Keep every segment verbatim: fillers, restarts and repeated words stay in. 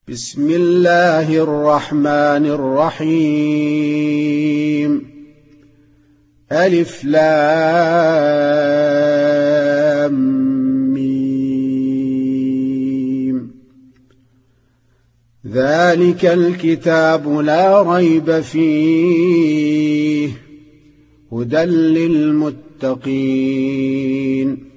بسم الله الرحمن الرحيم. ألف لام ميم. ذلك الكتاب لا ريب فيه هدى للمتقين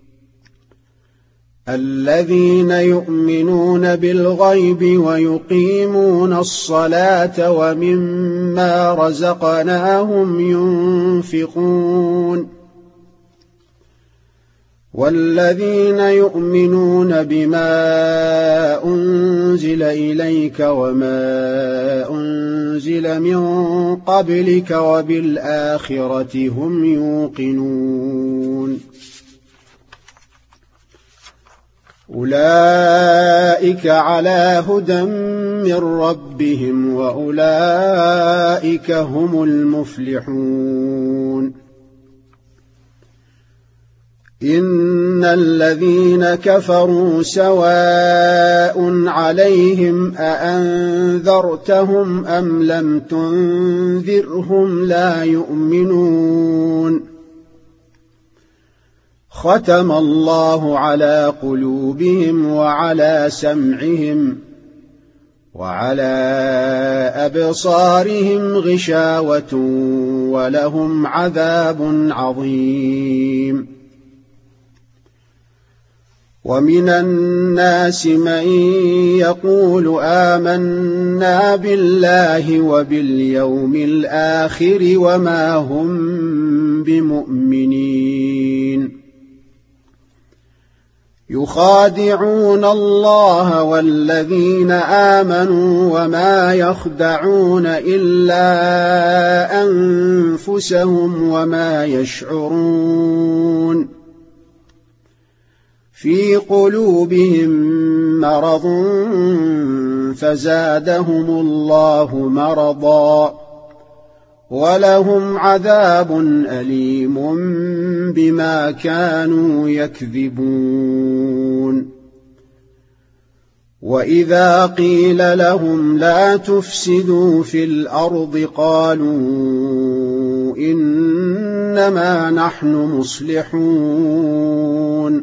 الذين يؤمنون بالغيب ويقيمون الصلاة ومما رزقناهم ينفقون والذين يؤمنون بما أنزل إليك وما أنزل من قبلك وبالآخرة هم يوقنون أولئك على هدى من ربهم وأولئك هم المفلحون. إن الذين كفروا سواء عليهم أأنذرتهم أم لم تنذرهم لا يؤمنون. ختم الله على قلوبهم وعلى سمعهم وعلى أبصارهم غشاوة ولهم عذاب عظيم. ومن الناس من يقول آمنا بالله وباليوم الآخر وما هم بمؤمنين يخادعون الله والذين آمنوا وما يخدعون إلا أنفسهم وما يشعرون. في قلوبهم مرض فزادهم الله مرضا ولهم عذاب أليم بما كانوا يكذبون. وإذا قيل لهم لا تفسدوا في الأرض قالوا إنما نحن مصلحون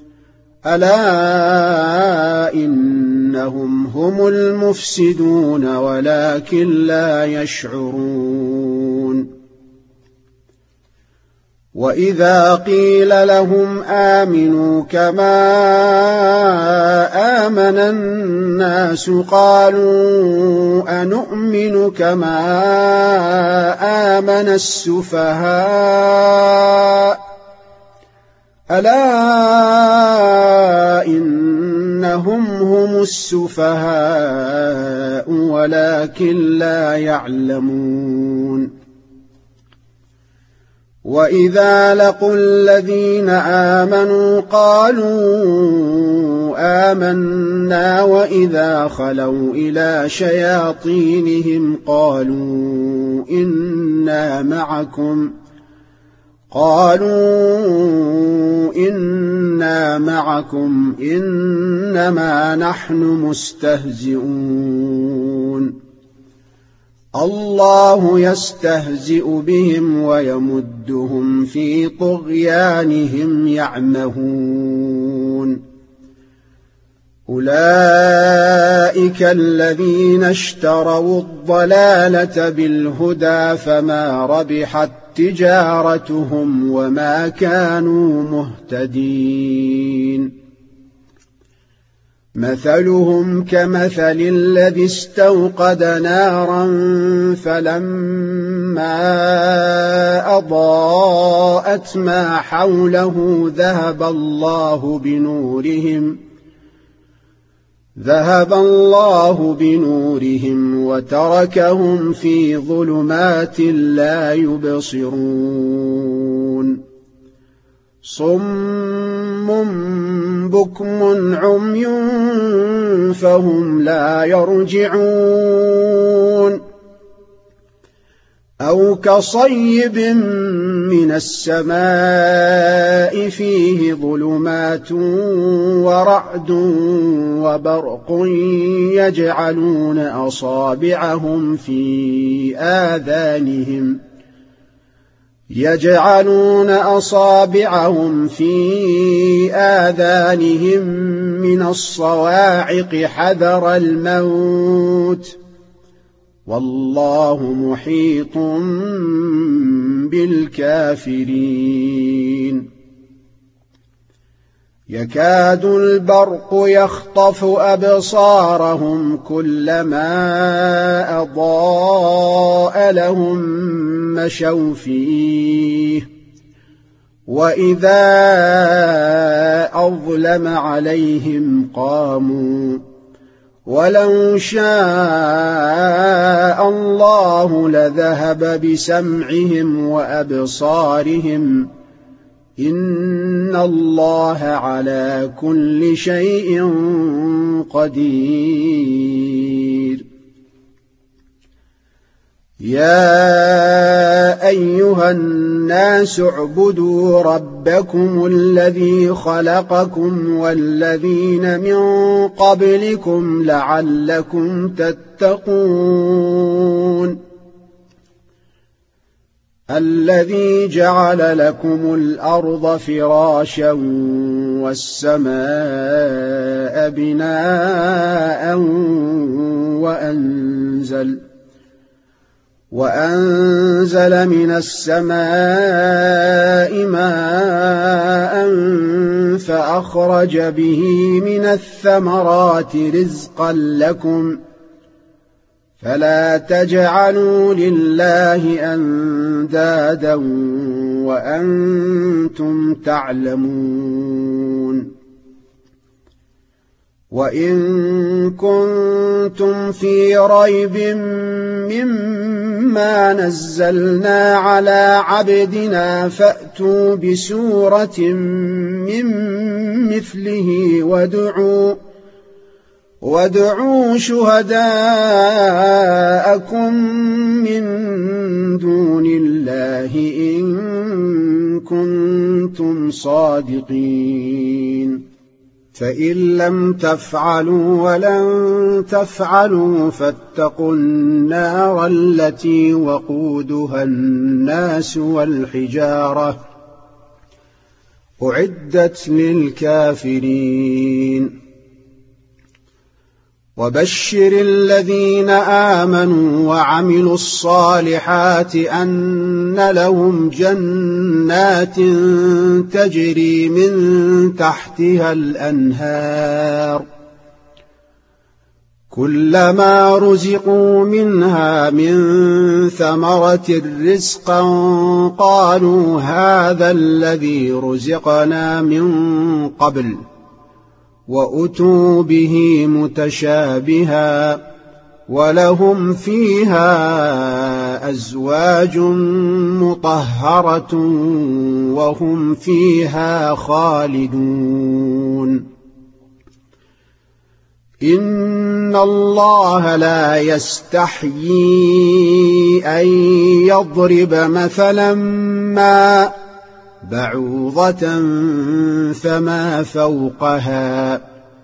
ألا إنهم هم المفسدون ولكن لا يشعرون. وإذا قيل لهم آمنوا كما آمن الناس قالوا أنؤمن كما آمن السفهاء ألا إنهم هم السفهاء ولكن لا يعلمون. وإذا لقوا الذين آمنوا قالوا آمنا وإذا خلوا إلى شياطينهم قالوا إنا معكم قالوا إنا معكم إنما نحن مستهزئون. الله يستهزئ بهم ويمدهم في طغيانهم يعمهون. أولئك الذين اشتروا الضلالة بالهدى فما ربحت تجارتهم وما كانوا مهتدين. مثلهم كمثل الذي استوقد نارا فلما أضاءت ما حوله ذهب الله بنورهم ذهب الله بنورهم وتركهم في ظلمات لا يبصرون. صم بكم عمي فهم لا يرجعون. أو كصيب من السماء فيه ظلمات ورعد وبرق يجعلون أصابعهم في آذانهم يجعلون أصابعهم في آذانهم من الصواعق حذر الموت والله محيط بالكافرين يكاد البرق يخطف أبصارهم كلما أضاء لهم مشوا فيه وإذا أظلم عليهم قاموا ولو شاء الله لذهب بسمعهم وأبصارهم إن الله على كل شيء قدير يا أيها الناس اعبدوا ربكم الذي خلقكم والذين من قبلكم لعلكم تتقون الذي جعل لكم الأرض فراشا والسماء بناء وأنزل وأنزل من السماء ماء فأخرج به من الثمرات رزقا لكم فلا تجعلوا لله أندادا وأنتم تعلمون وإن كنتم في ريب مما نزلنا على عبدنا فأتوا بسورة من مثله وادعوا وادعوا شهداءكم من دون الله إن كنتم صادقين فإن لم تفعلوا ولن تفعلوا فاتقوا النار التي وقودها الناس والحجارة أعدت للكافرين وبشر الذين آمنوا وعملوا الصالحات أن لهم جنات تجري من تحتها الأنهار كلما رزقوا منها من ثمرة رزقا قالوا هذا الذي رزقنا من قبل وأتوا به متشابها ولهم فيها أزواج مطهرة وهم فيها خالدون إن الله لا يستحيي أن يضرب مثلا ما بعوضة فما فوقها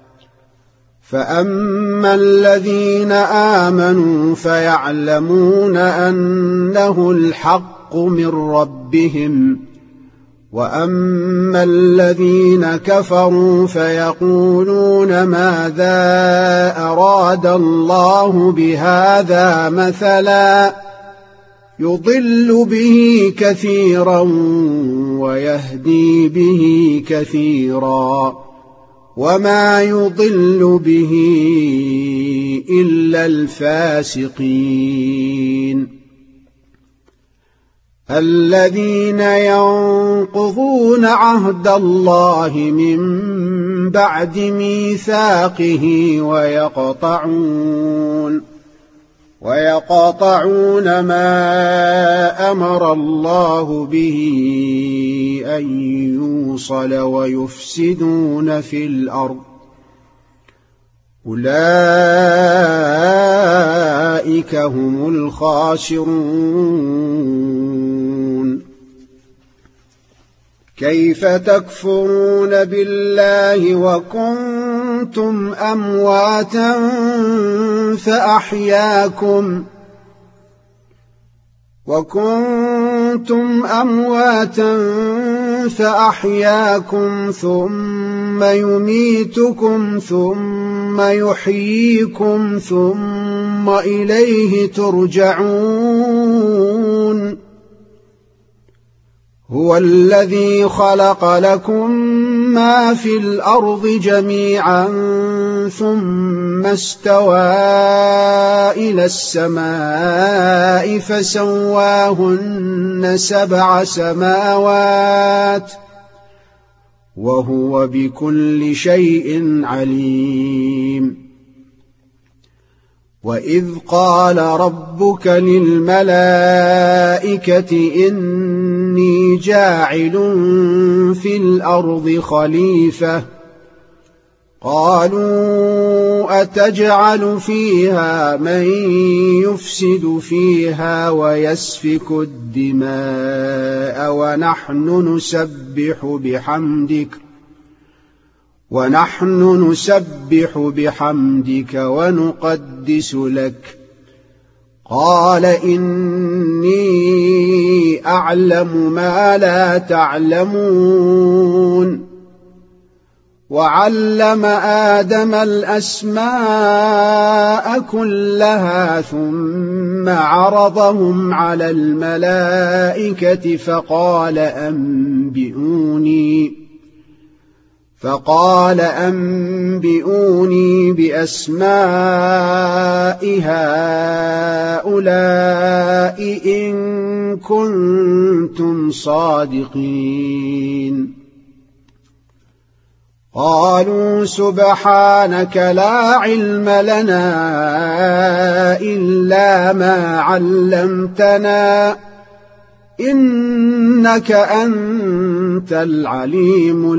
فأما الذين آمنوا فيعلمون أنه الحق من ربهم وأما الذين كفروا فيقولون ماذا أراد الله بهذا مثلا يضل به كثيرا ويهدي به كثيرا وما يضل به إلا الفاسقين الذين ينقضون عهد الله من بعد ميثاقه ويقطعون ويقطعون ما أمر الله به أن يوصل ويفسدون في الأرض أولئك هم الخاسرون كيف تكفرون بالله وكنتم أمواتا فأحياكم وكنتم أمواتا فأحياكم ثم يميتكم ثم يحييكم ثم إليه ترجعون هو الذي خلق لكم ما في الأرض جميعا ثم استوى إلى السماء فسواهن سبع سماوات وهو بكل شيء عليم وإذ قال ربك للملائكة إني جاعل في الأرض خليفة قالوا أتجعل فيها من يفسد فيها ويسفك الدماء ونحن نسبح بحمدك ونحن نسبح بحمدك ونقدس لك قال إني أعلم ما لا تعلمون وعلم آدم الأسماء كلها ثم عرضهم على الملائكة فقال أنبئوني فقال أنبئوني بأسماء هؤلاء إن كنتم صادقين قالوا سبحانك لا علم لنا إلا ما علمتنا إنك أنت العليم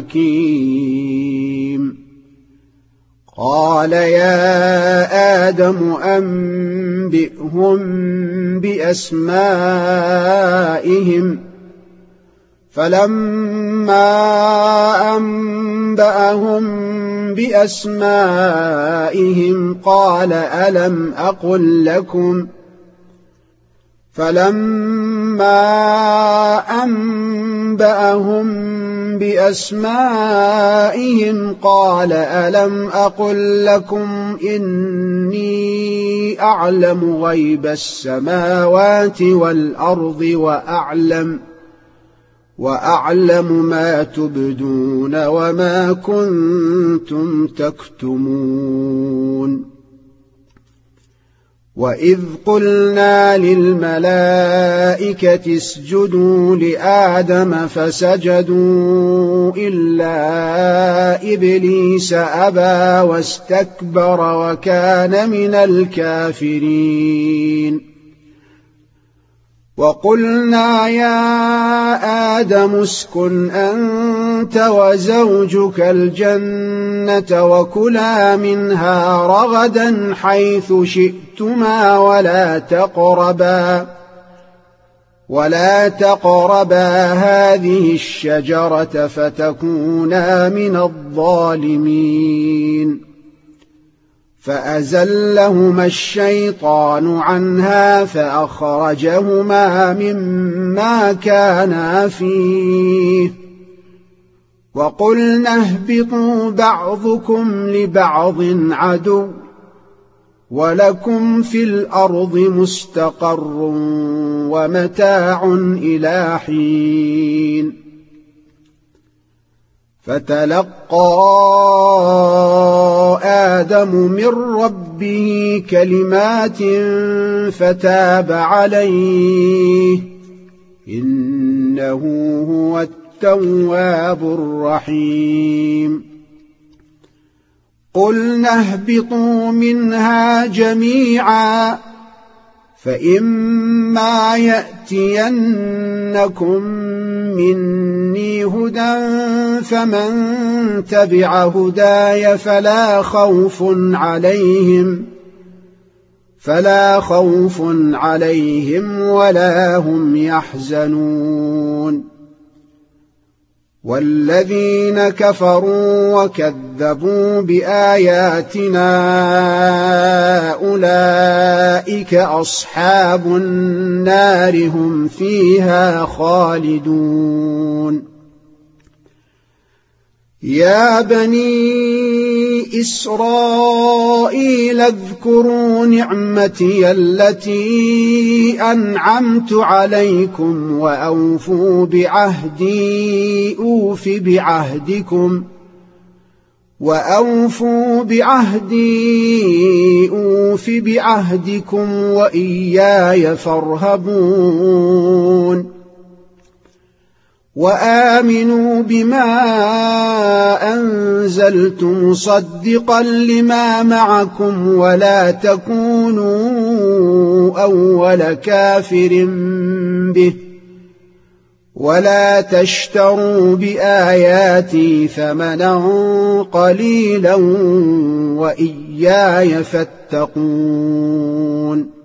الحكيم قال يا آدم أنبئهم بأسمائهم فلما أنبأهم بأسمائهم قال ألم أقل لكم فلما أنبأهم بأسمائهم قال ألم أقل لكم إني أعلم غيب السماوات والأرض وأعلم وأعلم ما تبدون وما كنتم تكتمون وإذ قلنا للملائكة اسجدوا لآدم فسجدوا إلا إبليس أبى واستكبر وكان من الكافرين وقلنا يا آدم اسكن أنت وزوجك الجنة وكلا منها رغدا حيث شئتما ولا تقربا ولا تقربا هذه الشجرة فتكونا من الظالمين فأزلهما الشيطان عنها فأخرجهما مما كانا فيه وقلنا اهبطوا بعضكم لبعض عدو ولكم في الأرض مستقر ومتاع إلى حين فتلقى آدم من ربه كلمات فتاب عليه إنه هو التواب الرحيم قلنا اهبطوا منها جميعا فإما يأتينكم مني هدى فمن تبع هداي فلا خوف عليهم فلا خوف عليهم ولا هم يحزنون والذين كفروا وكذبوا بآياتنا أولئك أصحاب النار هم فيها خالدون يا بني إسرائيل اذكروا نعمتي التي أنعمت عليكم وأوفوا بعهدي أوف بعهدكم وأوفوا بعهدي أوف بعهدكم وإياي فارهبون وآمنوا بما أنزلت مصدقا لما معكم ولا تكونوا أول كافر به ولا تشتروا بآياتي ثمنا قليلا وإياي فاتقون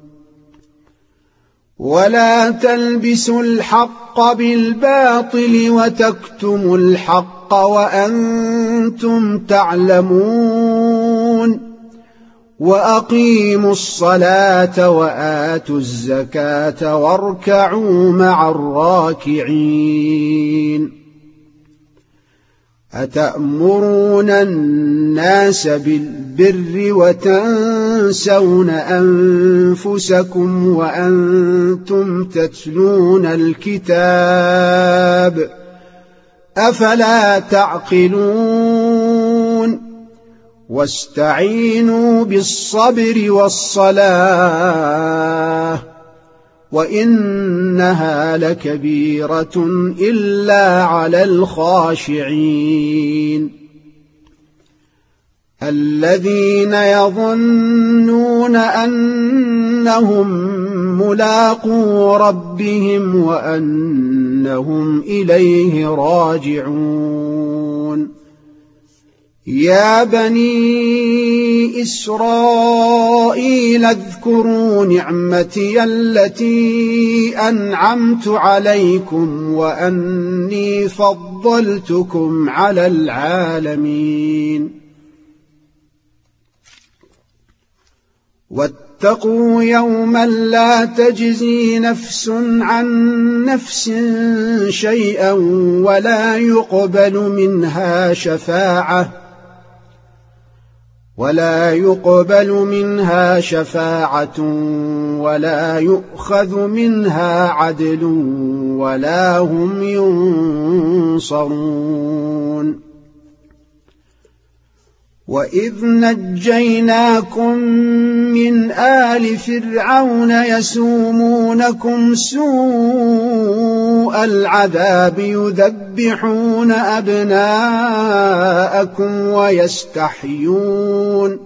ولا تلبسوا الحق بالباطل وتكتموا الحق وأنتم تعلمون وأقيموا الصلاة وآتوا الزكاة واركعوا مع الراكعين أتأمرون الناس بالبر وتنسون أنفسكم وأنتم تتلون الكتاب أفلا تعقلون واستعينوا بالصبر والصلاة وإنها لكبيرة إلا على الخاشعين الذين يظنون أنهم ملاقو ربهم وأنهم إليه راجعون يا بني إسرائيل اذكروا نعمتي التي أنعمت عليكم وأني فضلتكم على العالمين واتقوا يوما لا تجزي نفس عن نفس شيئا ولا يقبل منها شفاعة ولا يقبل منها شفاعة ولا يؤخذ منها عدل ولا هم ينصرون وإذ نجيناكم من آل فرعون يسومونكم سوء العذاب يذبحون أبناءكم ويستحيون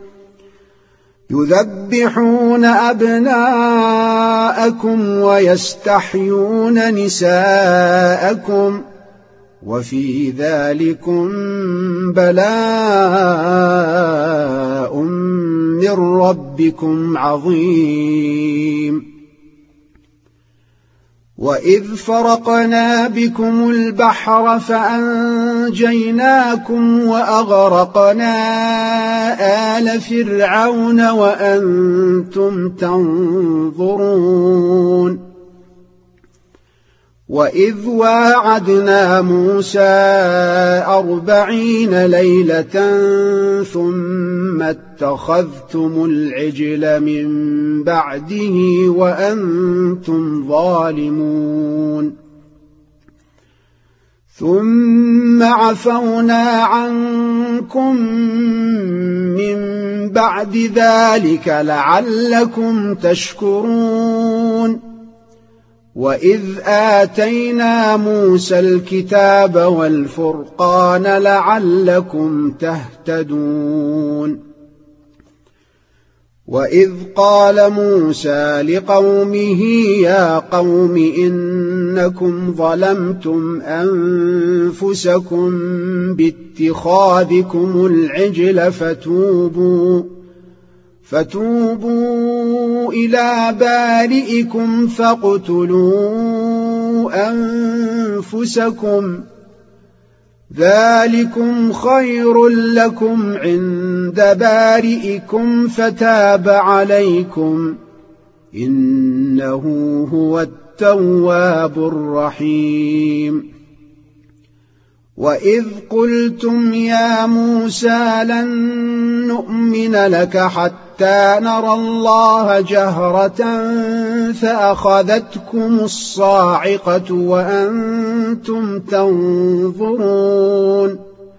يذبحون أبناءكم ويستحيون نساءكم وفي ذلكم بلاء من ربكم عظيم وإذ فرقنا بكم البحر فأنجيناكم وأغرقنا آل فرعون وأنتم تنظرون وإذ واعدنا موسى أربعين ليلة ثم اتخذتم العجل من بعده وأنتم ظالمون ثم عفونا عنكم من بعد ذلك لعلكم تشكرون وإذ آتينا موسى الكتاب والفرقان لعلكم تهتدون وإذ قال موسى لقومه يا قوم إنكم ظلمتم أنفسكم باتخاذكم العجل فتوبوا فتوبوا إلى بارئكم فاقتلوا أنفسكم ذلكم خير لكم عند بارئكم فتاب عليكم إنه هو التواب الرحيم. وإذ قلتم يا موسى لن نؤمن لك حتى نرى الله جهرة فأخذتكم الصاعقة وأنتم تنظرون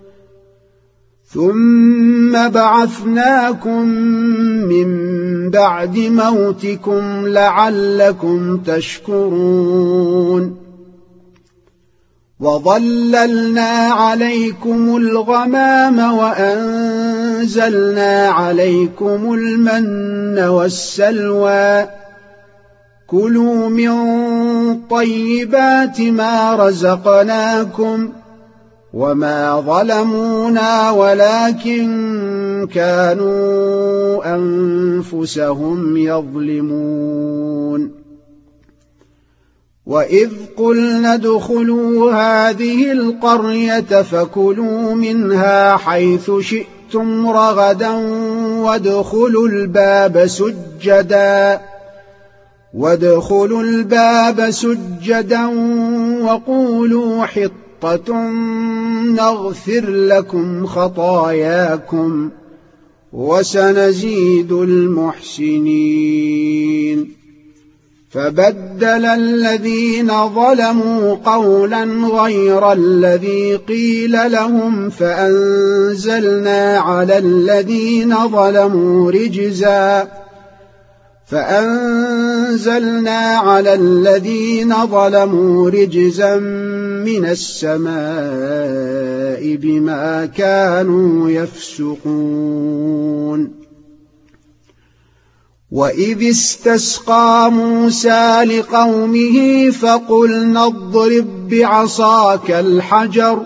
ثم بعثناكم من بعد موتكم لعلكم تشكرون وظللنا عليكم الغمام وأنزلنا عليكم المن والسلوى كلوا من طيبات ما رزقناكم وما ظلمونا ولكن كانوا أنفسهم يظلمون. وإذ قلنا ادخلوا هذه القرية فكلوا منها حيث شئتم رغدا وادخلوا الباب سجدا وادخلوا الباب سجدا وقولوا حطة نغفر لكم خطاياكم وسنزيد المحسنين. فبدل الذين ظلموا قولا غير الذي قيل لهم فأنزلنا على الذين ظلموا رجزا فأنزلنا على الذين ظلموا رجزا من السماء بما كانوا يفسقون. وإذ استسقى موسى لقومه فقلنا اضرب بعصاك الحجر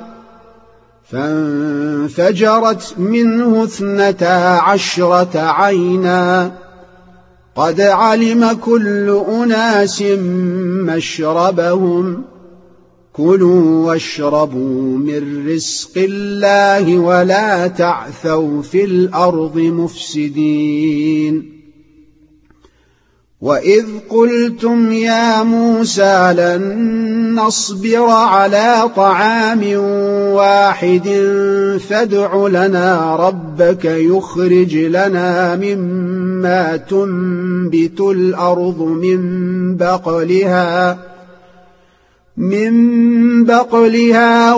فانفجرت منه اثنتا عشرة عينا قد علم كل أناس مشربهم كلوا واشربوا من رزق الله ولا تعثوا في الأرض مفسدين. وإذ قلتم يا موسى لن نصبر على طعام واحد فادع لنا ربك يخرج لنا مما تنبت الأرض من بقلها من بقلها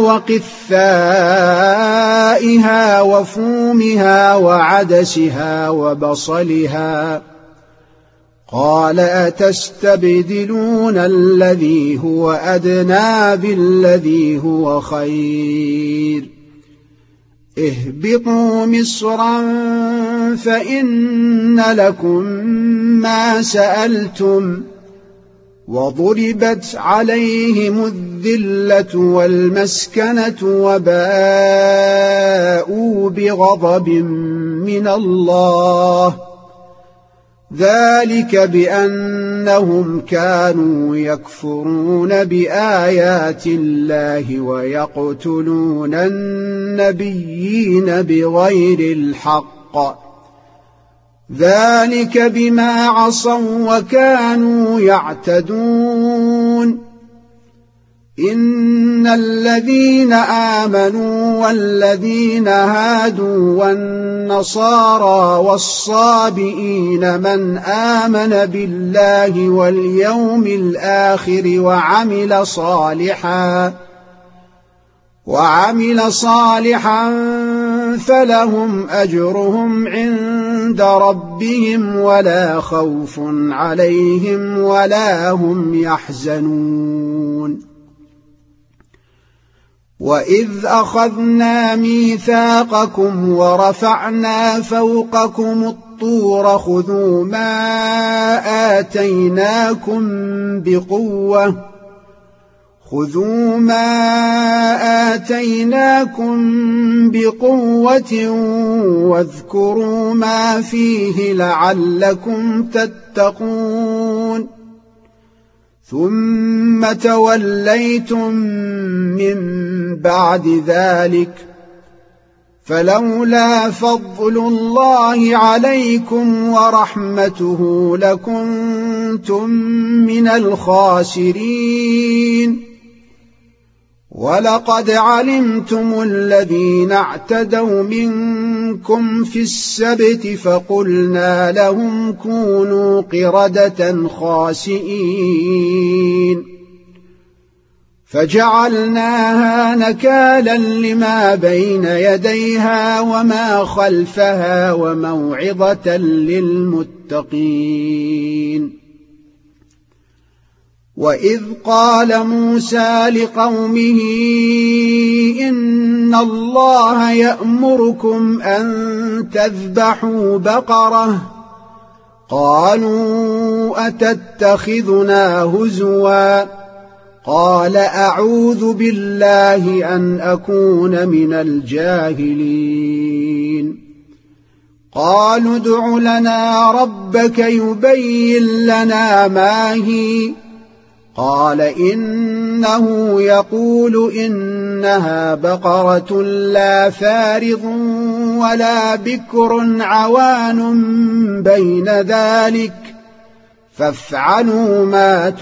وقثائها وفومها وعدسها وبصلها قال أتستبدلون الذي هو أدنى بالذي هو خير اهبطوا مصرا فإن لكم ما سألتم وضربت عليهم الذلة والمسكنة وباءوا بغضب من الله ذلك بأنهم كانوا يكفرون بآيات الله ويقتلون النبيين بغير الحق ذلك بما عصوا وكانوا يعتدون. إن الذين آمنوا والذين هادوا والنصارى والصابئين من آمن بالله واليوم الآخر وعمل صالحا وعمل صالحا فلهم أجرهم عند ربهم ولا خوف عليهم ولا هم يحزنون. وإذ أخذنا ميثاقكم ورفعنا فوقكم الطور خذوا ما آتيناكم بقوة خذوا ما آتيناكم بقوة واذكروا ما فيه لعلكم تتقون. ثم توليتم من بعد ذلك فلولا فضل الله عليكم ورحمته لكنتم من الخاسرين. ولقد علمتم الذين اعتدوا منكم في السبت فقلنا لهم كونوا قردة خاسئين فجعلناها نكالا لما بين يديها وما خلفها وموعظة للمتقين. وإذ قال موسى لقومه إن الله يأمركم أن تذبحوا بقرة قالوا أتتخذنا هزوا قال أعوذ بالله أن أكون من الجاهلين. قالوا ادع لنا ربك يبين لنا ما هي قال إنه يقول إنها بقرة لا فارض ولا بكر عوان بين ذلك فافعلوا ما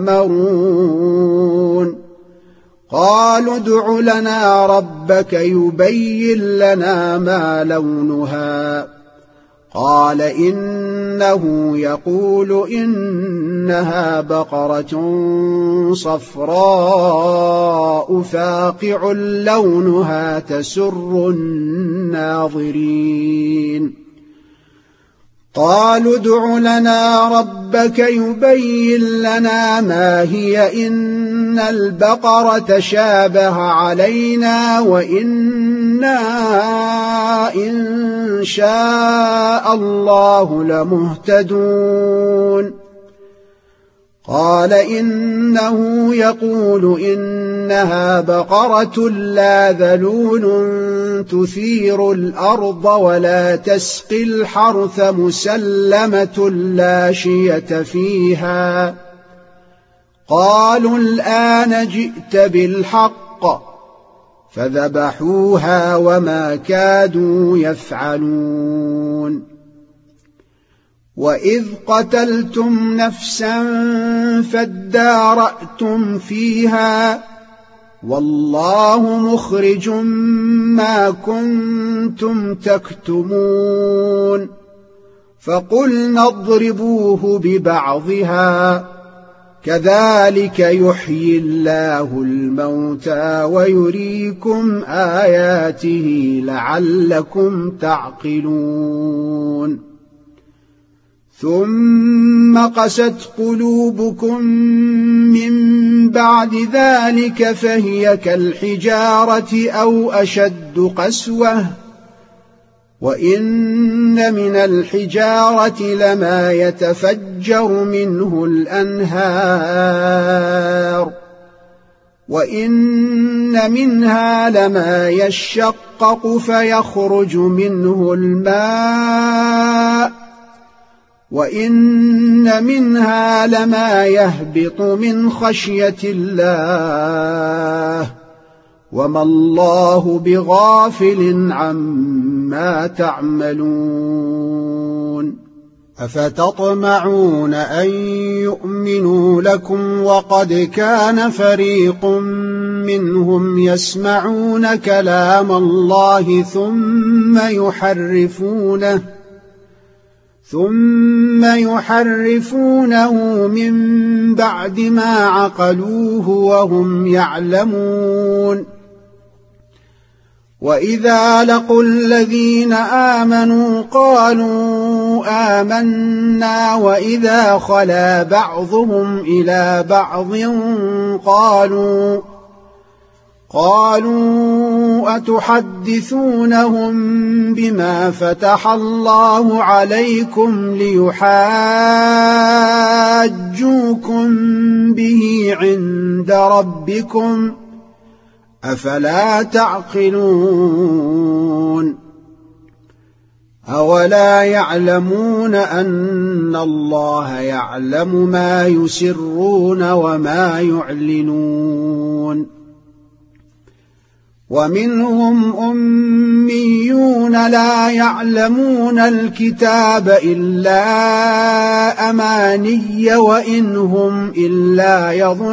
تؤمرون. قالوا ادع لنا ربك يبين لنا ما لونها قال إنه يقول إنها بقرة صفراء فاقع لونها تسر الناظرين. قالوا ادع لنا ربك يبين لنا ما هي إن البقرة شابه علينا وإنا إن شاء الله لمهتدون. قال إنه يقول إنها بقرة لا ذلول تثير الأرض ولا تسقي الحرث مسلمة لا شية فيها. قالوا الآن جئت بالحق فذبحوها وما كادوا يفعلون. وإذ قتلتم نفسا فادارأتم فيها والله مخرج ما كنتم تكتمون. فقلنا اضربوه ببعضها كذلك يحيي الله الموتى ويريكم آياته لعلكم تعقلون. ثم قست قلوبكم من بعد ذلك فهي كالحجارة أو أشد قسوة وإن من الحجارة لما يتفجر منه الأنهار وإن منها لما يشقق فيخرج منه الماء وإن منها لما يهبط من خشية الله وما الله بغافل عما تعملون. أفتطمعون أن يؤمنوا لكم وقد كان فريق منهم يسمعون كلام الله ثم يحرفونه ثم يحرفونه من بعد ما عقلوه وهم يعلمون. وإذا لقوا الذين آمنوا قالوا آمنا وإذا خلا بعضهم إلى بعض قالوا قالوا أتحدثونهم بما فتح الله عليكم ليحاجوكم به عند ربكم أفلا تعقلون. أولا يعلمون أن الله يعلم ما يسرون وما يعلنون ومنهم أميون لا يعلمون الكتاب إلا أماني وإن هم إلا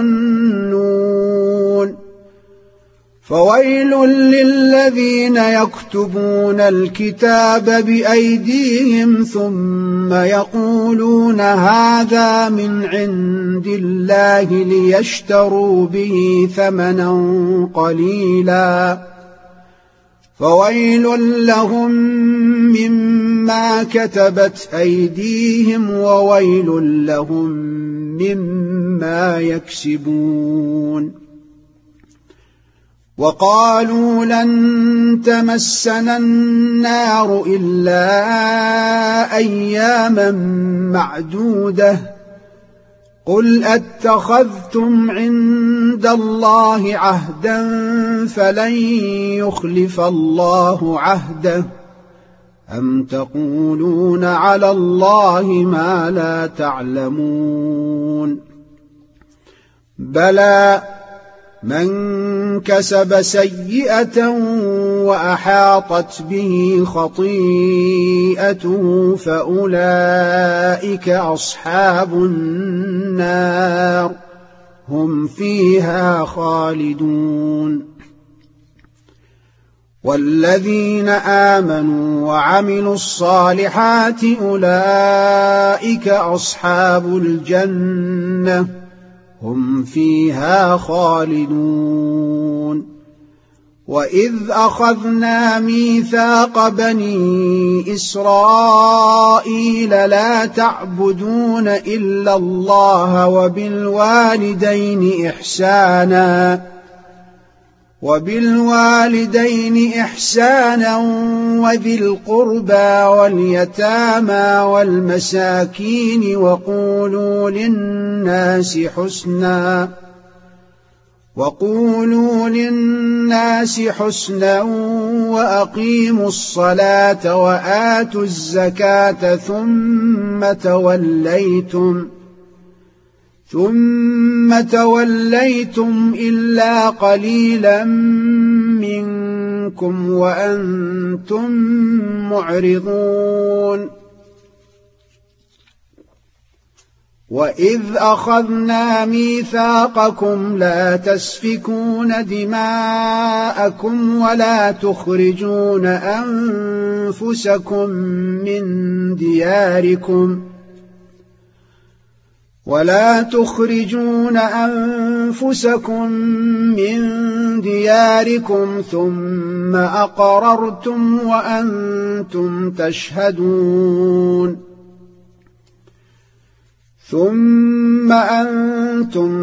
يظنون فويل للذين يكتبون الكتاب بأيديهم ثم يقولون هذا من عند الله ليشتروا به ثمنا قليلا فويل لهم مما كتبت أيديهم وويل لهم مما يكسبون وقالوا لن تمسنا النار إلا أياما معدودة قل أتخذتم عند الله عهدا فلن يخلف الله عهده أم تقولون على الله ما لا تعلمون بلى من كسب سيئة وأحاطت به خطيئته فأولئك أصحاب النار هم فيها خالدون والذين آمنوا وعملوا الصالحات أولئك أصحاب الجنة هم فيها خالدون وإذ أخذنا ميثاق بني إسرائيل لا تعبدون إلا الله وبالوالدين إحسانا وبالوالدين إحسانا وذي القربى واليتامى والمساكين وقولوا للناس حسنا وقولوا للناس حسنا وأقيموا الصلاة وآتوا الزكاة ثم توليتم ثم توليتم إلا قليلا منكم وأنتم معرضون وإذ أخذنا ميثاقكم لا تسفكون دماءكم ولا تخرجون أنفسكم من دياركم ولا تخرجون أنفسكم من دياركم ثم أقررتم وأنتم تشهدون ثم أنتم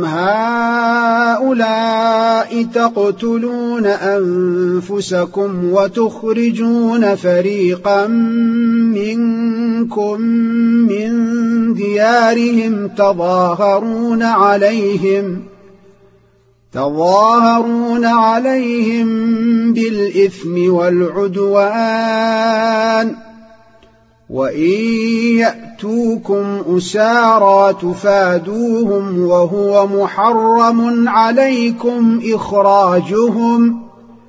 هؤلاء تقتلون أنفسكم وتخرجون فريقا منكم من ديارهم تظاهرون عليهم تظاهرون عليهم بالإثم والعدوان وإن يأتوكم أسارى تفادوهم وهو محرم عليكم إخراجهم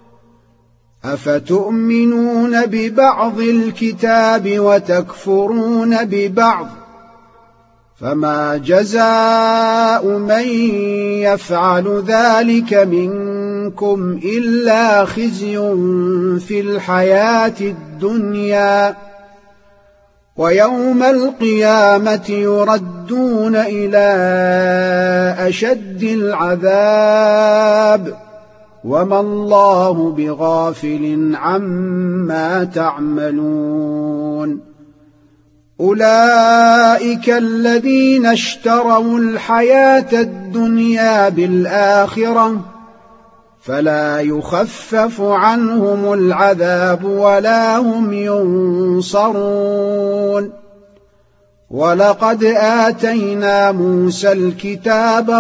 أفتؤمنون ببعض الكتاب وتكفرون ببعض فما جزاء من يفعل ذلك منكم إلا خزي في الحياة الدنيا ويوم القيامة يردون إلى أشد العذاب وما الله بغافل عما تعملون أولئك الذين اشتروا الحياة الدنيا بالآخرة فلا يخفف عنهم العذاب ولا هم ينصرون ولقد آتينا موسى الكتاب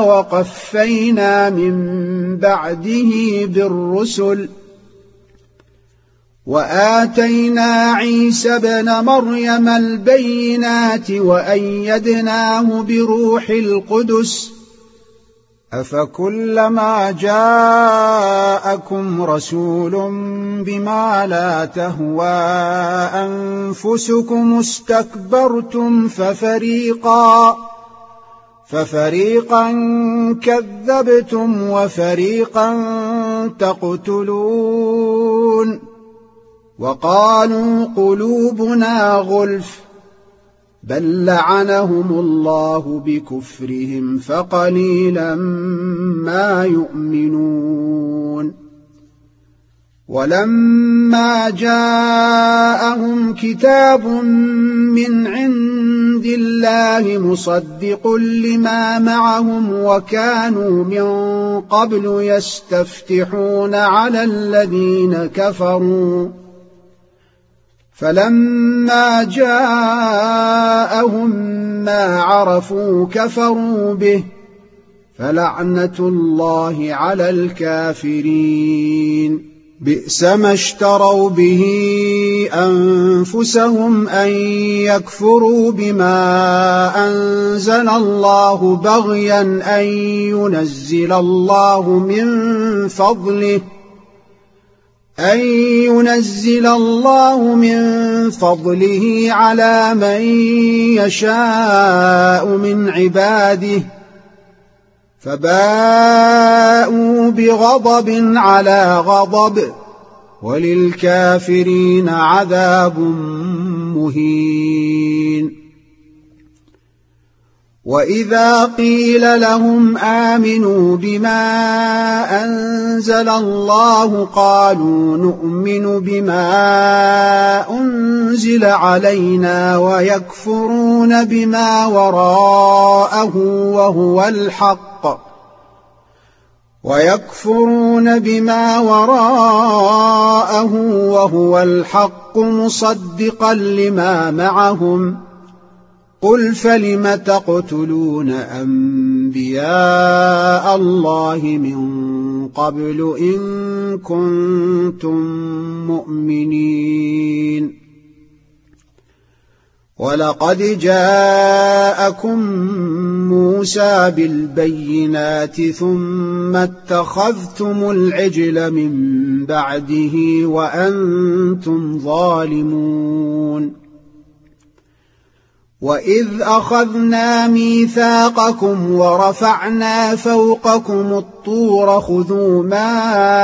وقفينا من بعده بالرسل وآتينا عيسى ابن مريم البينات وأيدناه بروح القدس أفكلما جاءكم رسول بما لا تهوى أنفسكم استكبرتم ففريقا ففريقا كذبتم وفريقا تقتلون وقالوا قلوبنا غلف بل لعنهم الله بكفرهم فقليلا ما يؤمنون ولما جاءهم كتاب من عند الله مصدق لما معهم وكانوا من قبل يستفتحون على الذين كفروا فلما جاءهم ما عرفوا كفروا به فلعنة الله على الكافرين بئس ما اشتروا به أنفسهم أن يكفروا بما أنزل الله بغيا أن ينزل الله من فضله أن ينزل الله من فضله على من يشاء من عباده فباءوا بغضب على غضب وللكافرين عذاب مهين وإذا قيل لهم آمنوا بما أنزل الله قالوا نؤمن بما أنزل علينا ويكفرون بما وراءه وهو الحق ويكفرون بما وراءه وهو الحق مصدقا لما معهم قل فلم تقتلون أنبياء الله من قبل إن كنتم مؤمنين ولقد جاءكم موسى بالبينات ثم اتخذتم العجل من بعده وأنتم ظالمون وإذ أخذنا ميثاقكم ورفعنا فوقكم الطور خذوا ما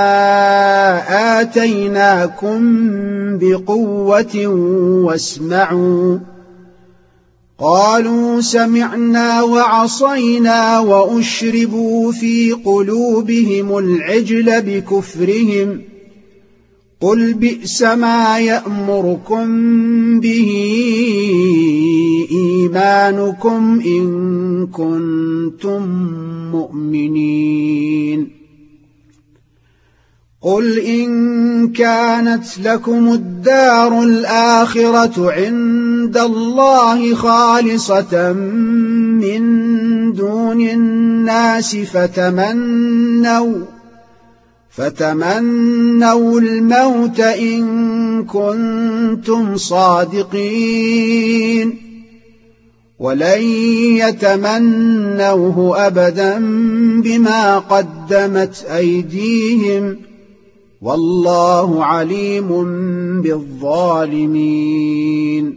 آتيناكم بقوة واسمعوا قالوا سمعنا وعصينا وأشربوا في قلوبهم العجل بكفرهم قل بئس ما يأمركم به إيمانكم إن كنتم مؤمنين قل إن كانت لكم الدار الآخرة عند الله خالصة من دون الناس فتمنوا فتمنوا الموت إن كنتم صادقين ولن يتمنوه أبدا بما قدمت أيديهم والله عليم بالظالمين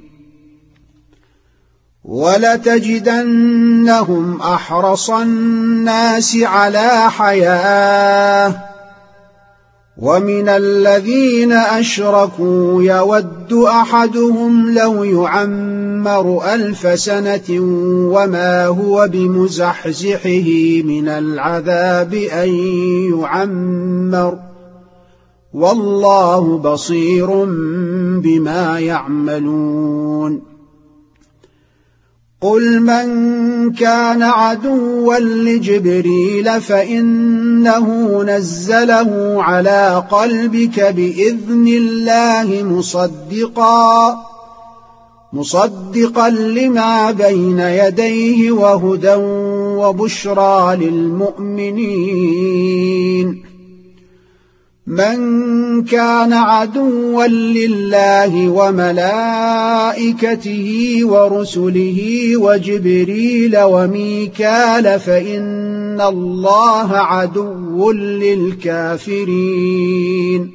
ولتجدنهم أحرص الناس على حياة ومن الذين أشركوا يود أحدهم لو يعمر ألف سنة وما هو بمزحزحه من العذاب أن يعمر والله بصير بما يعملون قل من كان عدوا لجبريل فإنه نزله على قلبك بإذن الله مصدقا مصدقا لما بين يديه وهدى وبشرى للمؤمنين من كان عدوا لله وملائكته ورسله وجبريل وميكال فإن الله عدو للكافرين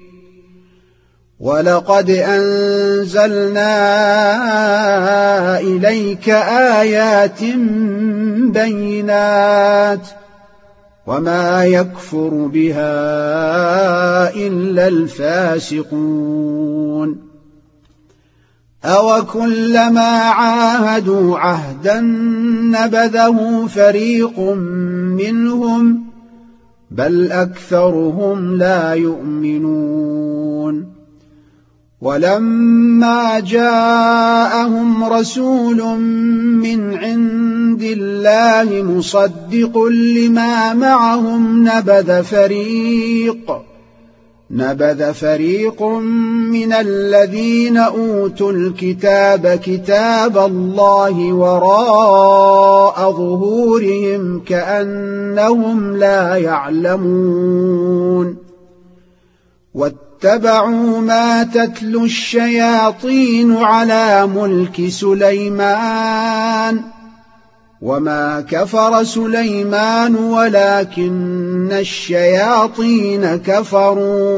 ولقد أنزلنا إليك آيات بينات وما يكفر بها إلا الفاسقون أوكلما عاهدوا عهدا نبذه فريق منهم بل أكثرهم لا يؤمنون ولما جاءهم رسول من عند الله مصدق لما معهم نبذ فريق نبذ فريق من الذين أوتوا الكتاب كتاب الله وراء ظهورهم كأنهم لا يعلمون واتبعوا ما تتلو الشياطين على ملك سليمان وما كفر سليمان ولكن الشياطين كفروا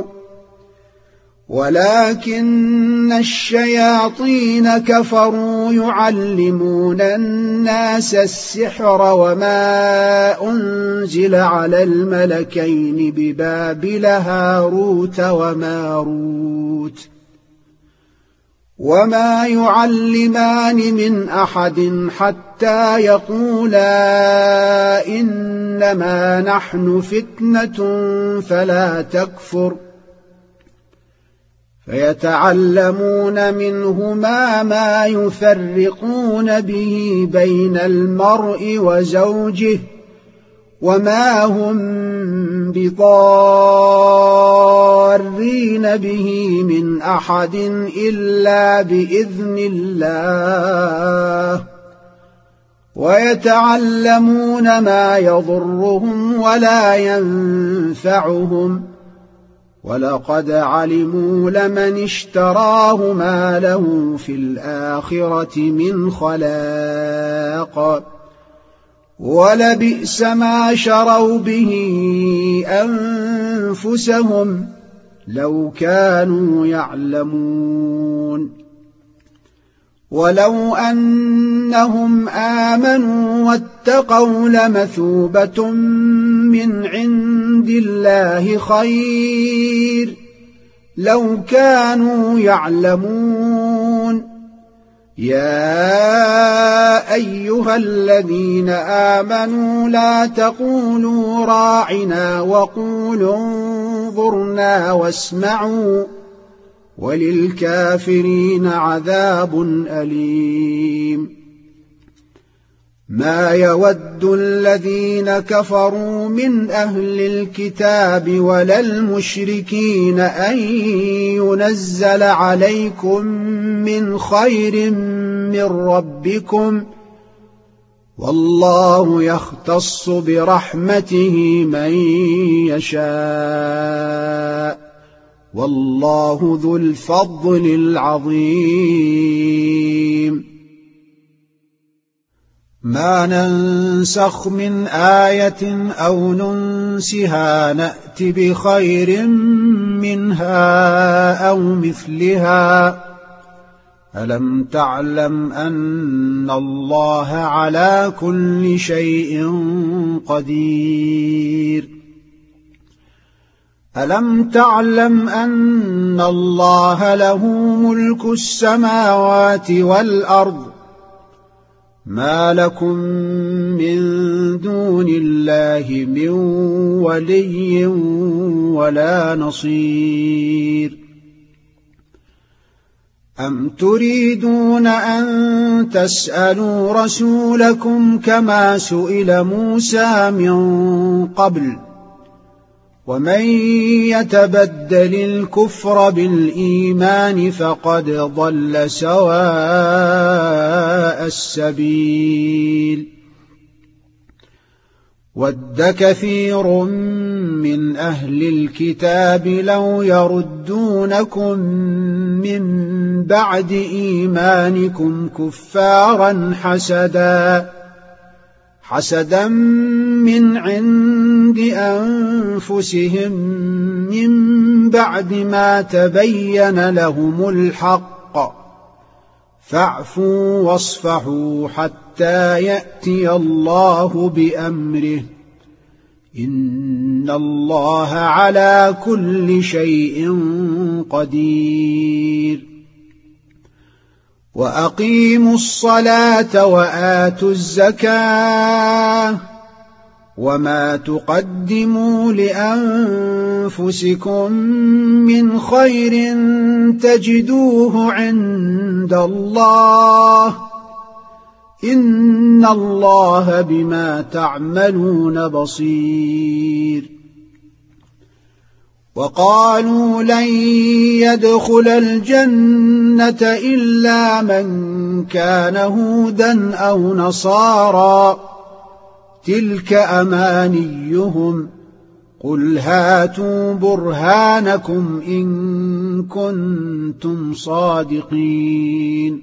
ولكن الشياطين كفروا يعلمون الناس السحر وما أنزل على الملكين ببابل هاروت وماروت وما يعلمان من أحد حتى يقولا إنما نحن فتنة فلا تكفر فيتعلمون منهما ما يفرقون به بين المرء وزوجه وما هم بضارين به من أحد إلا بإذن الله ويتعلمون ما يضرهم ولا ينفعهم ولقد علموا لمن اشتراه ما له في الآخرة من خلاق ولبئس ما شروا به أنفسهم لو كانوا يعلمون ولو أنهم آمنوا واتقوا لمثوبة من عند الله خير لو كانوا يعلمون يا أيها الذين آمنوا لا تقولوا راعنا وقولوا انظرنا واسمعوا وللكافرين عذاب أليم ما يود الذين كفروا من أهل الكتاب ولا المشركين أن ينزل عليكم من خير من ربكم والله يختص برحمته من يشاء والله ذو الفضل العظيم ما ننسخ من آية أو ننسها نأت بخير منها أو مثلها ألم تعلم أن الله على كل شيء قدير ألم تعلم أن الله له ملك السماوات والأرض ما لكم من دون الله من ولي ولا نصير أم تريدون أن تسألوا رسولكم كما سئل موسى من قبل ومن يتبدل الكفر بالإيمان فقد ضل سواء السبيل وَدَّ كَثِيرٌ مِّنْ أَهْلِ الْكِتَابِ لَوْ يَرُدُّونَكُم مِّن بَعْدِ إِيمَانِكُمْ كُفَّارًا حَسَدًا حَسَدًا مِّنْ عِندِ أَنفُسِهِم مِّن بَعْدِ مَا تَبَيَّنَ لَهُمُ الْحَقُّ فَاعْفُوا وَاصْفَحُوا حَتَّى يَأْتِيَ اللَّهُ بِأَمْرِهِ إِنَّ اللَّهَ عَلَى كُلِّ شَيْءٍ قَدِيرٌ وَأَقِيمُوا الصَّلَاةَ وَآتُوا الزَّكَاةَ وَمَا تُقَدِّمُوا لِأَنفُسِكُم مِّنْ خَيْرٍ تَجِدُوهُ عِندَ اللَّهِ إِنَّ اللَّهَ بِمَا تَعْمَلُونَ بَصِيرٌ وَقَالُوا لَن يَدْخُلَ الْجَنَّةَ إِلَّا مَن كَانَ هُودًا أَوْ نَصَارَىٰ تِلْكَ أَمَانِيُّهُمْ قُلْ هَاتُوا بُرْهَانَكُمْ إِن كُنتُمْ صَادِقِينَ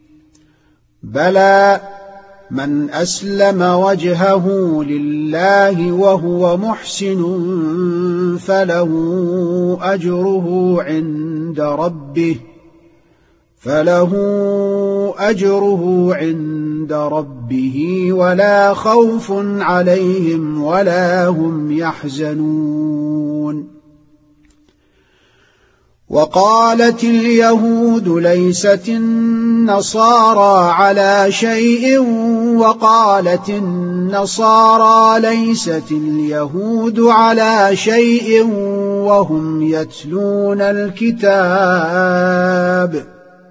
بَلَىٰ مَنْ أَسْلَمَ وَجْهَهُ لِلَّهِ وَهُوَ مُحْسِنٌ فَلَهُ أَجْرُهُ عِندَ رَبِّهِ فَلَهُ أَجْرُهُ عِندَ رَبِّهِ وَلَا خَوْفٌ عَلَيْهِمْ وَلَا هُمْ يَحْزَنُونَ وَقَالَتِ الْيَهُودُ لَيْسَتِ النَّصَارَىٰ عَلَىٰ شَيْءٍ وَقَالَتِ النَّصَارَىٰ لَيْسَتِ الْيَهُودُ عَلَىٰ شَيْءٍ وَهُمْ يَتْلُونَ الْكِتَابَ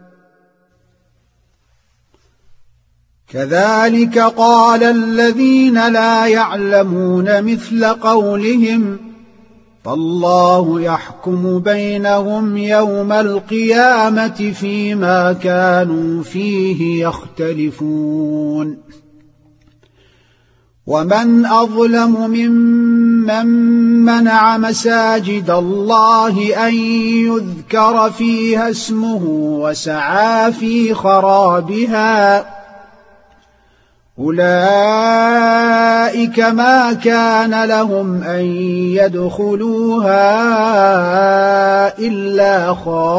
كَذَلِكَ قَالَ الَّذِينَ لَا يَعْلَمُونَ مِثْلَ قَوْلِهِمْ فَاللَّهُ يَحْكُمُ بَيْنَهُمْ يَوْمَ الْقِيَامَةِ فِيمَا كَانُوا فِيهِ يَخْتَلِفُونَ وَمَنْ أَظْلَمُ مِمَّن مَّنَعَ مَسَاجِدَ اللَّهِ أَن يُذْكَرَ فِيهَا اسْمُهُ وَسَعَىٰ فِي خَرَابِهَا أُولَٰئِكَ مَا كَانَ لَهُمْ أَن يَدْخُلُوهَا إِلَّا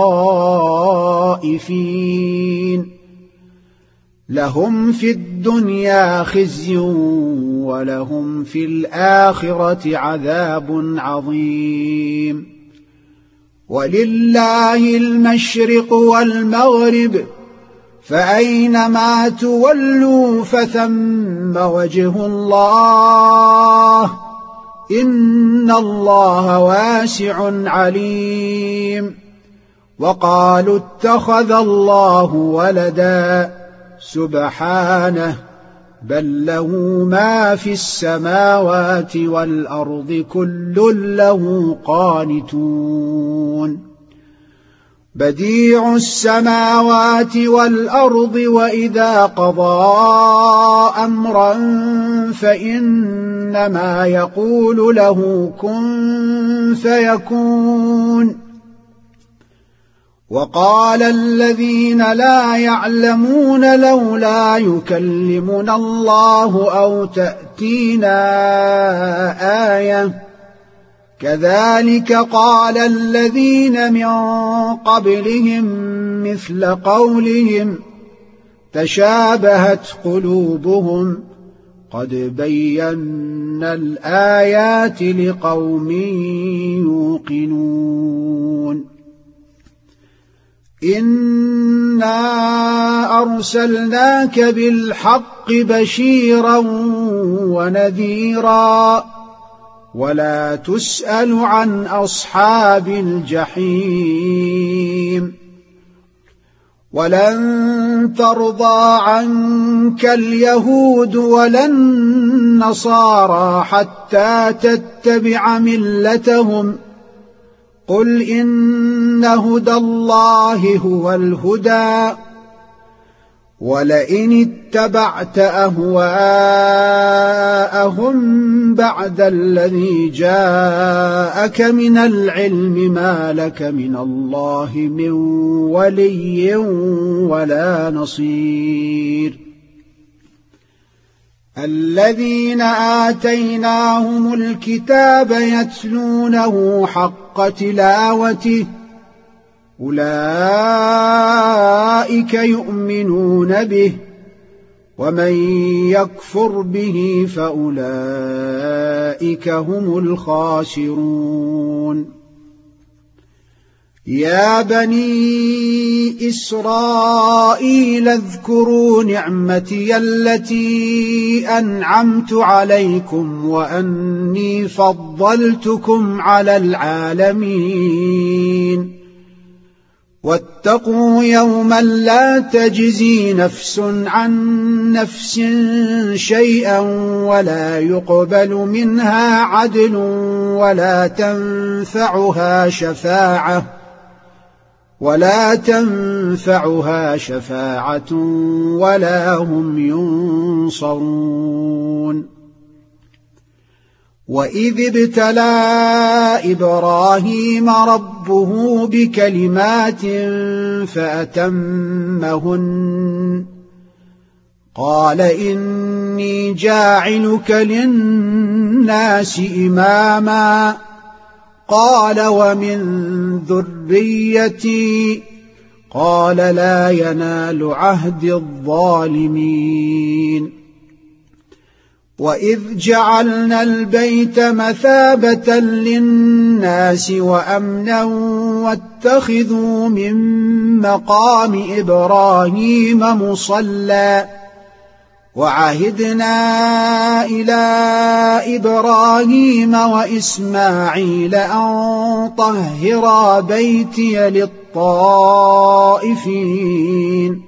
خَائِفِينَ لَهُمْ فِي الدُّنْيَا خِزْيٌ وَلَهُمْ فِي الْآخِرَةِ عَذَابٌ عَظِيمٌ وَلِلَّهِ الْمَشْرِقُ وَالْمَغْرِبُ فَأَيْنَمَا تُوَلُّوا فَثَمَّ وَجْهُ اللَّهِ إِنَّ اللَّهَ وَاسِعٌ عَلِيمٌ وَقَالُوا اتَّخَذَ اللَّهُ وَلَدًا سُبْحَانَهُ بَل لَّهُ مَا فِي السَّمَاوَاتِ وَالْأَرْضِ كُلٌّ لَّهُ قَانِتُونَ بَدِيعُ السَّمَاوَاتِ وَالْأَرْضِ وَإِذَا قَضَىٰ أَمْرًا فَإِنَّمَا يَقُولُ لَهُ كُن فَيَكُونُ وَقَالَ الَّذِينَ لَا يَعْلَمُونَ لَوْلَا يُكَلِّمُنَا اللَّهُ أَوْ تَأْتِينَا آيَةٌ كَذَلِكَ قَالَ الَّذِينَ مِن قَبْلِهِم مِّثْلَ قَوْلِهِمْ تَشَابَهَتْ قُلُوبُهُمْ قَدْ بَيَّنَّا الْآيَاتِ لِقَوْمٍ يُوقِنُونَ إِنَّا أَرْسَلْنَاكَ بِالْحَقِّ بَشِيرًا وَنَذِيرًا وَلَا تُسْأَلُ عَنْ أَصْحَابِ الْجَحِيمِ وَلَن تَرْضَىٰ عَنكَ الْيَهُودُ وَلَا النَّصَارَىٰ حَتَّىٰ تَتَّبِعَ مِلَّتَهُمْ قُلْ إِنَّ هُدَى اللَّهِ هُوَ الْهُدَىٰ ولئن اتبعت أهواءهم بعد الذي جاءك من العلم ما لك من الله من ولي ولا نصير. الذين آتيناهم الكتاب يتلونه حق تلاوته أولئك يؤمنون به ومن يكفر به فأولئك هم الخاسرون. يا بني إسرائيل اذكروا نعمتي التي أنعمت عليكم وأني فضلتكم على العالمين. واتقوا يوما لا تجزي نفس عن نفس شيئا ولا يقبل منها عدل ولا تنفعها شفاعة ولا تنفعها شفاعة ولا هم ينصرون. وإذ ابتلى إبراهيم ربه بكلمات فأتمهن قال إني جاعلك للناس إماما قال ومن ذريتي قال لا ينال عهد الظالمين. وإذ جعلنا البيت مثابة للناس وأمنا واتخذوا من مقام إبراهيم مصلى وعهدنا إلى إبراهيم وإسماعيل أن طهرا بيتي للطائفين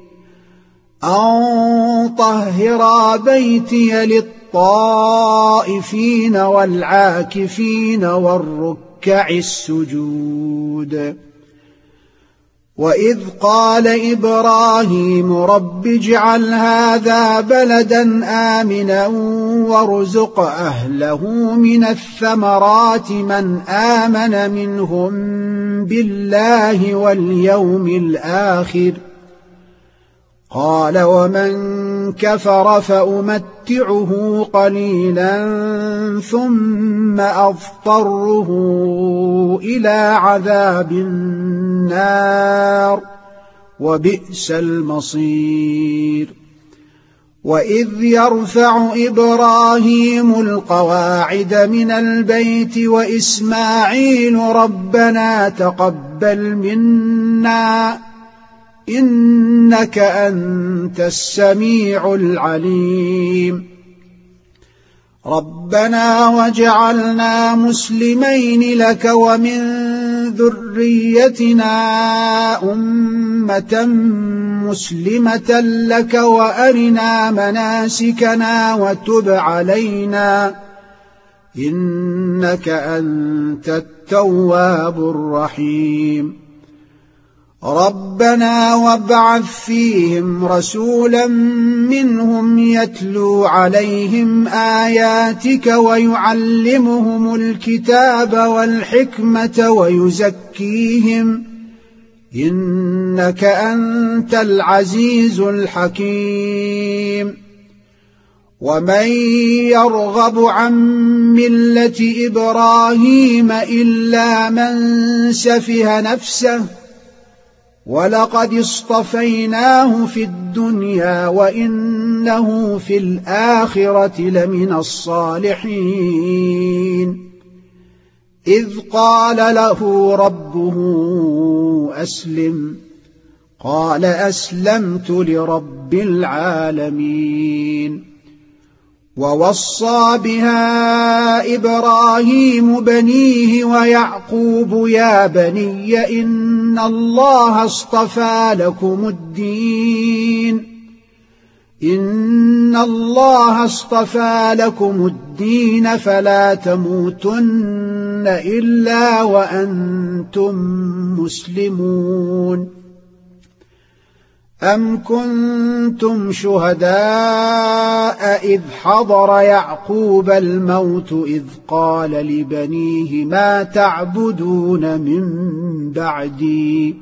أن طهرا بيتي للطائفين والعاكفين والركع السجود. وإذ قال إبراهيم رب اجعل هذا بلدا آمنا وارزق أهله من الثمرات من آمن منهم بالله واليوم الآخر قال ومن كفر فأمتعه قليلا ثم أضطره إلى عذاب النار وبئس المصير. وإذ يرفع إبراهيم القواعد من البيت وإسماعيل ربنا تقبل منا إنك أنت السميع العليم. ربنا واجعلنا مسلمين لك ومن ذريتنا أمة مسلمة لك وأرنا مناسكنا وتب علينا إنك أنت التواب الرحيم. ربنا وابعث فيهم رسولا منهم يتلو عليهم آياتك ويعلمهم الكتاب والحكمة ويزكيهم إنك أنت العزيز الحكيم. ومن يرغب عن ملة إبراهيم إلا من سفه نفسه ولقد اصطفيناه في الدنيا وإنه في الآخرة لمن الصالحين. إذ قال له ربه أسلم قال أسلمت لرب العالمين. ووصى بها إبراهيم بنيه ويعقوب يا بني إن الله اصطفى لكم الدين إن الله اصطفى لكم الدين فلا تموتن إلا وأنتم مسلمون. أم كنتم شهداء إذ حضر يعقوب الموت إذ قال لبنيه ما تعبدون من بعدي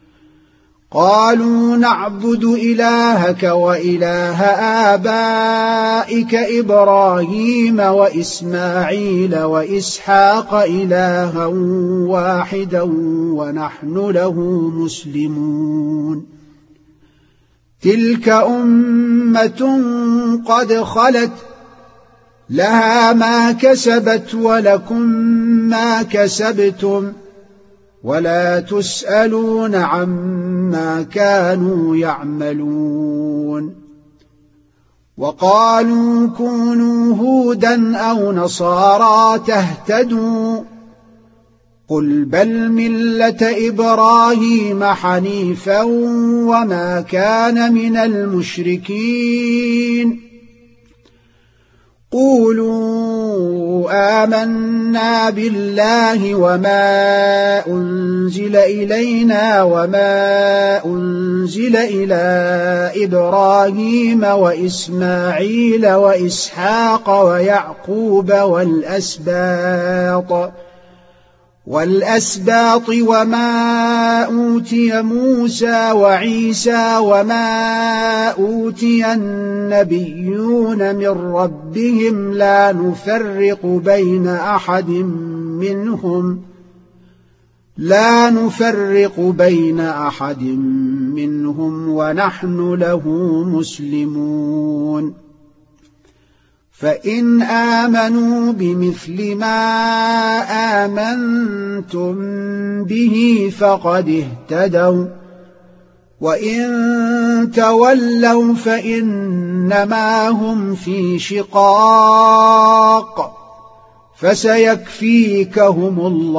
قالوا نعبد إلهك وإله آبائك إبراهيم وإسماعيل وإسحاق إلها واحدا ونحن له مسلمون تلك أمة قد خلت لها ما كسبت ولكم ما كسبتم ولا تسألون عما كانوا يعملون وقالوا كونوا هودا أو نصارى تهتدوا قل بل ملة إبراهيم حنيفا وما كان من المشركين قولوا آمنا بالله وما أنزل إلينا وما أنزل إلى إبراهيم وإسماعيل وإسحاق ويعقوب والأسباط والأسباط وما أوتي موسى وعيسى وما أوتي النبيون من ربهم لا نفرق بين أحد منهم لا نفرق بين أحد منهم ونحن له مسلمون فإن آمنوا بمثل ما آمنتم به فقد اهتدوا وإن تولوا فإنما هم في شقاق فسيكفيكهم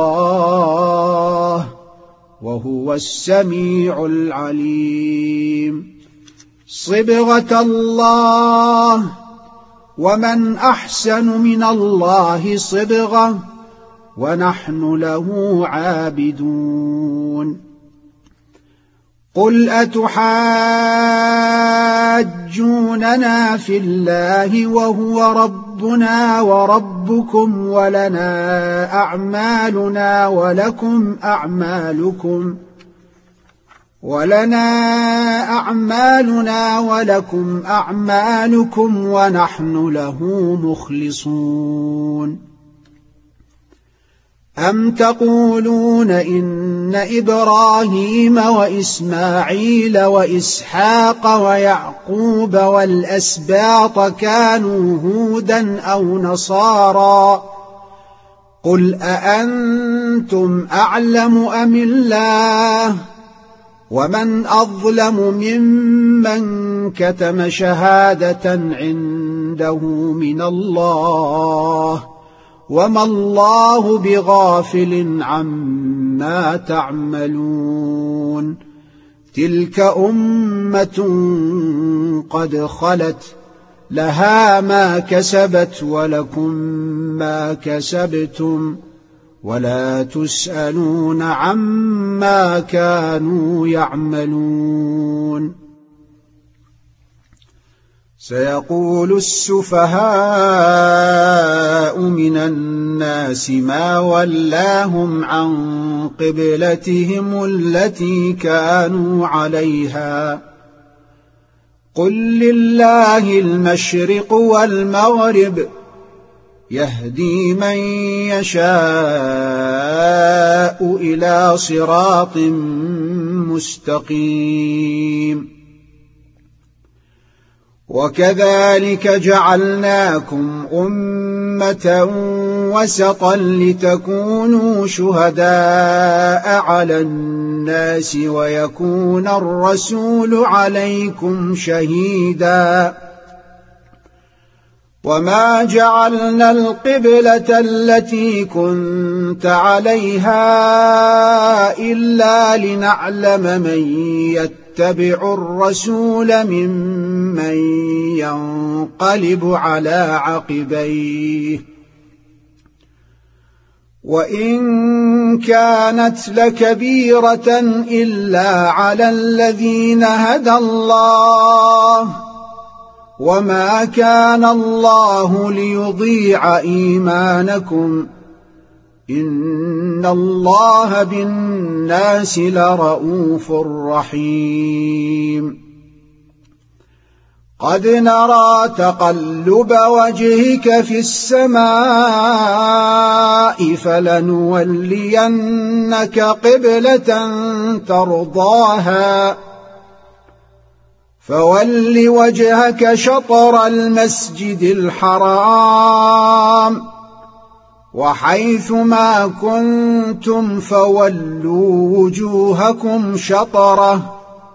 الله وهو السميع العليم صبغة الله ومن أحسن من الله صبغة ونحن له عابدون قل أتحاجوننا في الله وهو ربنا وربكم ولنا أعمالنا ولكم أعمالكم ولنا أعمالنا ولكم أعمالكم ونحن له مخلصون أم تقولون إن إبراهيم وإسماعيل وإسحاق ويعقوب والأسباط كانوا هودا أو نصارى قل أأنتم أعلم أم الله ومن أظلم ممن كتم شهادة عنده من الله وما الله بغافل عما تعملون تلك أمة قد خلت لها ما كسبت ولكم ما كسبتم ولا تسألون عما كانوا يعملون سيقول السفهاء من الناس ما ولاهم عن قبلتهم التي كانوا عليها قل لله المشرق والمغرب يهدي من يشاء إلى صراط مستقيم وكذلك جعلناكم أمة وسطا لتكونوا شهداء على الناس ويكون الرسول عليكم شهيدا وما جعلنا القبلة التي كنت عليها إلا لنعلم من يتبع الرسول ممن ينقلب على عقبيه وإن كانت لكبيرة إلا على الذين هدى الله وما كان الله ليضيع إيمانكم إن الله بالناس لرءوف رحيم قد نرى تقلب وجهك في السماء فلنولينك قبلة ترضاها فول وجهك شطر المسجد الحرام وحيث ما كنتم فولوا وجوهكم شطره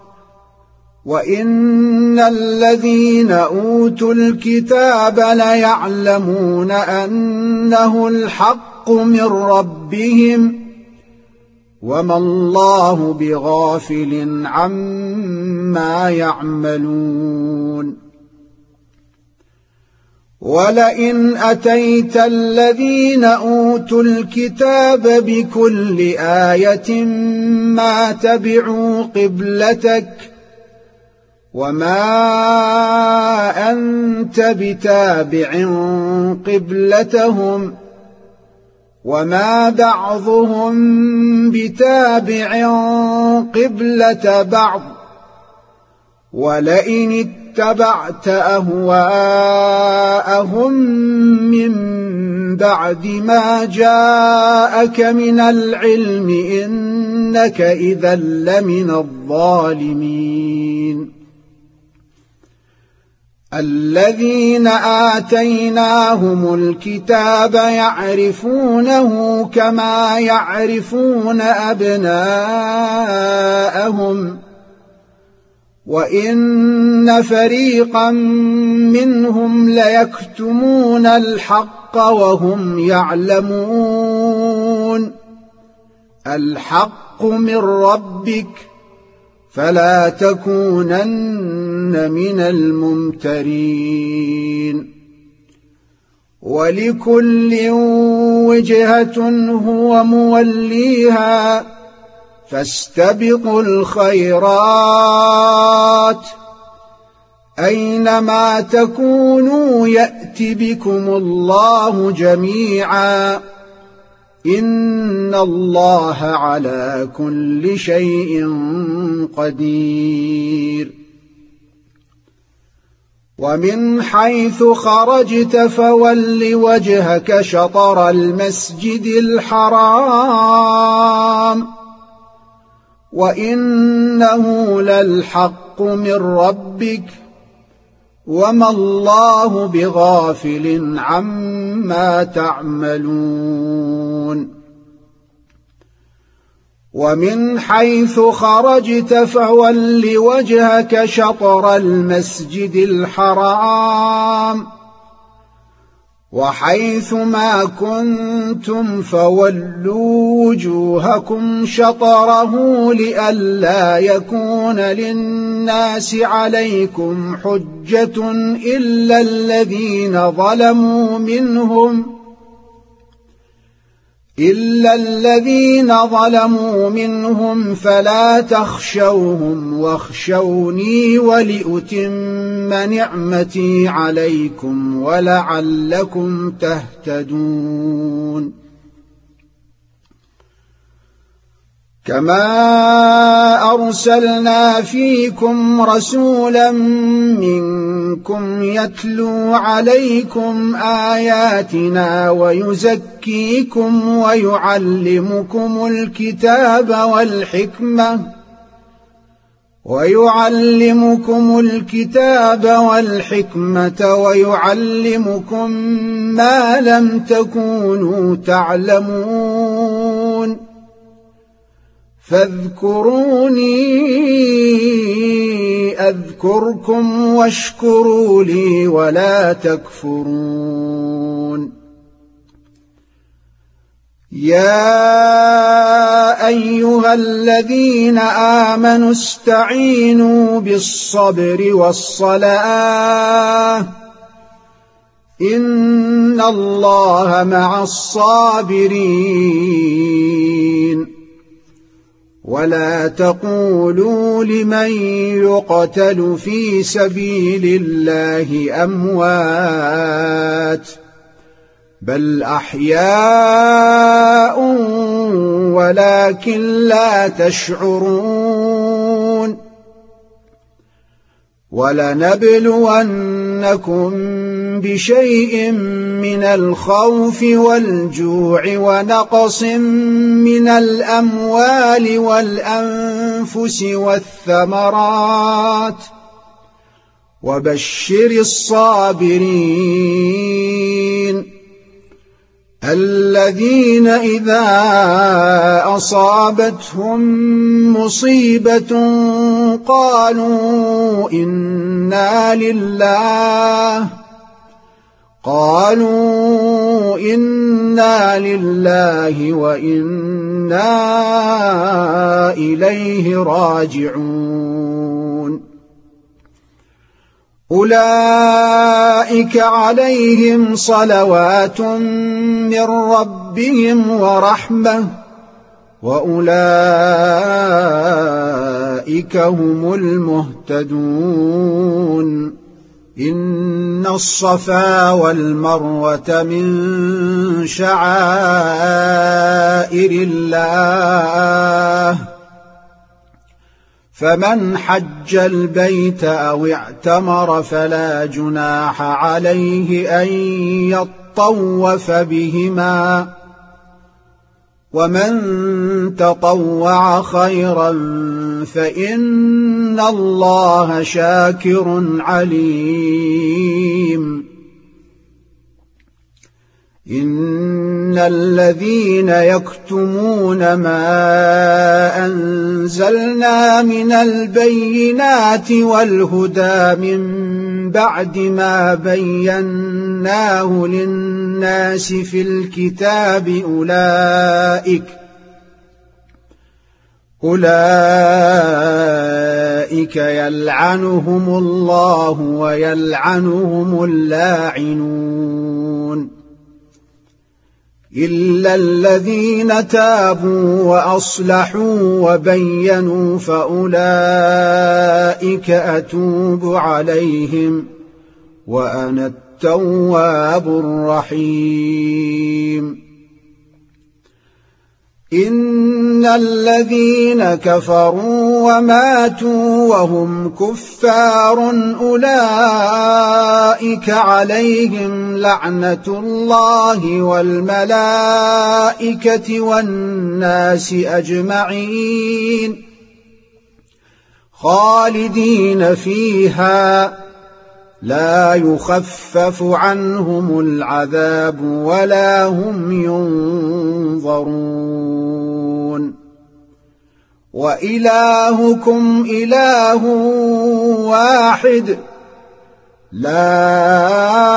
وإن الذين أوتوا الكتاب ليعلمون أنه الحق من ربهم وما الله بغافل عما يعملون ولئن أتيت الذين أوتوا الكتاب بكل آية ما تبعوا قبلتك وما أنت بتابع قبلتهم وما بعضهم بتابع قبلة بعض ولئن اتبعت أهواءهم من بعد ما جاءك من العلم إنك إذا لمن الظالمين الذين آتيناهم الكتاب يعرفونه كما يعرفون أبناءهم وإن فريقا منهم ليكتمون الحق وهم يعلمون الحق من ربك فلا تكونن من الممترين ولكل وجهة هو موليها فاستبقوا الخيرات أينما تكونوا يأت بكم الله جميعا إن الله على كل شيء قدير ومن حيث خرجت فول وجهك شطر المسجد الحرام وإنه للحق من ربك وما الله بغافل عما تعملون ومن حيث خرجت فول وجهك شطر المسجد الحرام وحيث ما كنتم فولوا وجوهكم شطره لئلا يكون للناس عليكم حجة إلا الذين ظلموا منهم إلا الذين ظلموا منهم فلا تخشوهم واخشوني ولأتم نعمتي عليكم ولعلكم تهتدون كما أرسلنا فيكم رسولا منكم يتلو عليكم آياتنا ويزكيكم ويعلمكم الكتاب والحكمة ويعلمكم الكتاب والحكمة ويعلمكم ما لم تكونوا تعلمون فاذكروني أذكركم واشكروا لي ولا تكفرون يا أيها الذين آمنوا استعينوا بالصبر والصلاة إن الله مع الصابرين ولا تقولوا لمن يقتل في سبيل الله أموات بل أحياء ولكن لا تشعرون ولنبلونكم بشيء من الخوف والجوع ونقص من الأموال والأنفس والثمرات وبشر الصابرين الذين إذا أصابتهم مصيبة قالوا إنا لله قالوا إنا لله وإنا إليه راجعون أولئك عليهم صلوات من ربهم ورحمة وأولئك هم المهتدون إن الصفا والمروة من شعائر الله فمن حج البيت أو اعتمر فلا جناح عليه أن يطوف بهما ومن تطوع خيرا فإن الله شاكر عليم إن الذين يكتمون ما أنزلنا من البينات والهدى من بعد ما بيناه للناس في الكتاب أولئك أولئك يلعنهم الله ويلعنهم اللاعنون إلا الذين تابوا وأصلحوا وبينوا فأولئك أتوب عليهم وأنا التواب الرحيم إن الذين كفروا وماتوا وهم كفار أولئك عليهم لعنة الله والملائكة والناس أجمعين خالدين فيها لا يخفف عنهم العذاب ولا هم ينظرون وإلهكم إله واحد لا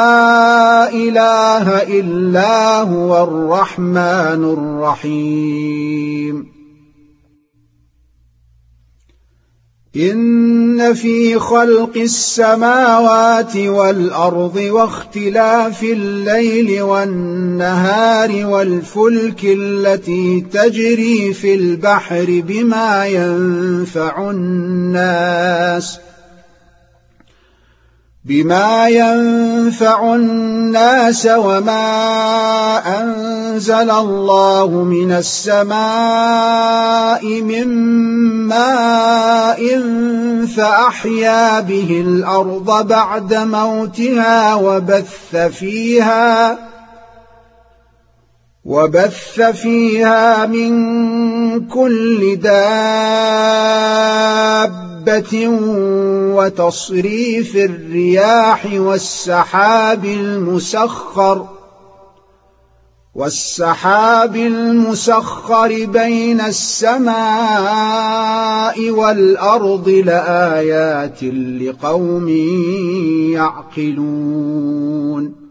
إله إلا هو الرحمن الرحيم إن في خلق السماوات والأرض واختلاف الليل والنهار والفلك التي تجري في البحر بما ينفع الناس بما ينفع الناس وما أنزل الله من السماء من ماء فأحيا به الأرض بعد موتها وبث فيها وبث فيها من كل دابة وتصريف الرياح والسحاب المسخر والسحاب المسخر بين السماء والأرض لآيات لقوم يعقلون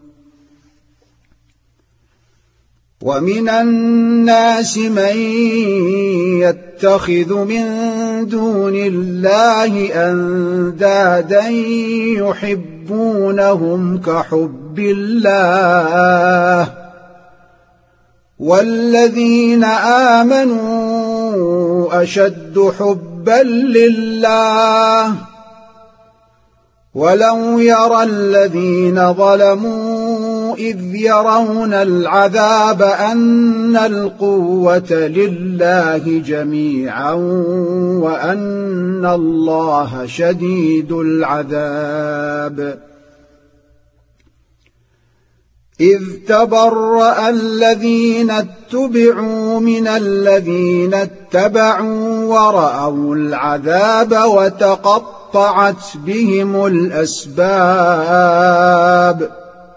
ومن الناس من يتخذ من دون الله أندادا يحب تحبونهم كحب الله والذين آمنوا أشد حبا لله ولو يرى الذين ظلموا إذ يرون العذاب أن القوة لله جميعا وأن الله شديد العذاب إذ تبرأ الذين اتبعوا من الذين اتبعوا ورأوا العذاب وتقطعت بهم الأسباب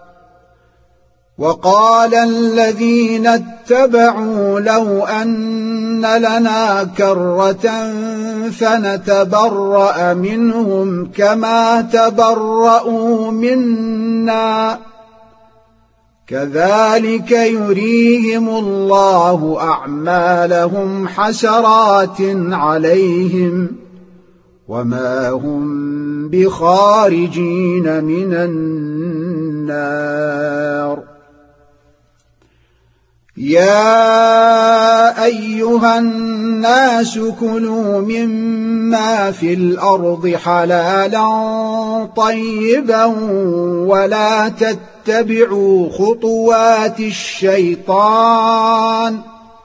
وقال الذين اتبعوا لو أن لنا كرة فنتبرأ منهم كما تبرأوا منا كذلك يريهم الله أعمالهم حسرات عليهم وما هم بخارجين من النار يا أيها الناس كلوا مما في الأرض حلالا طيبا ولا تتبعوا خطوات الشيطان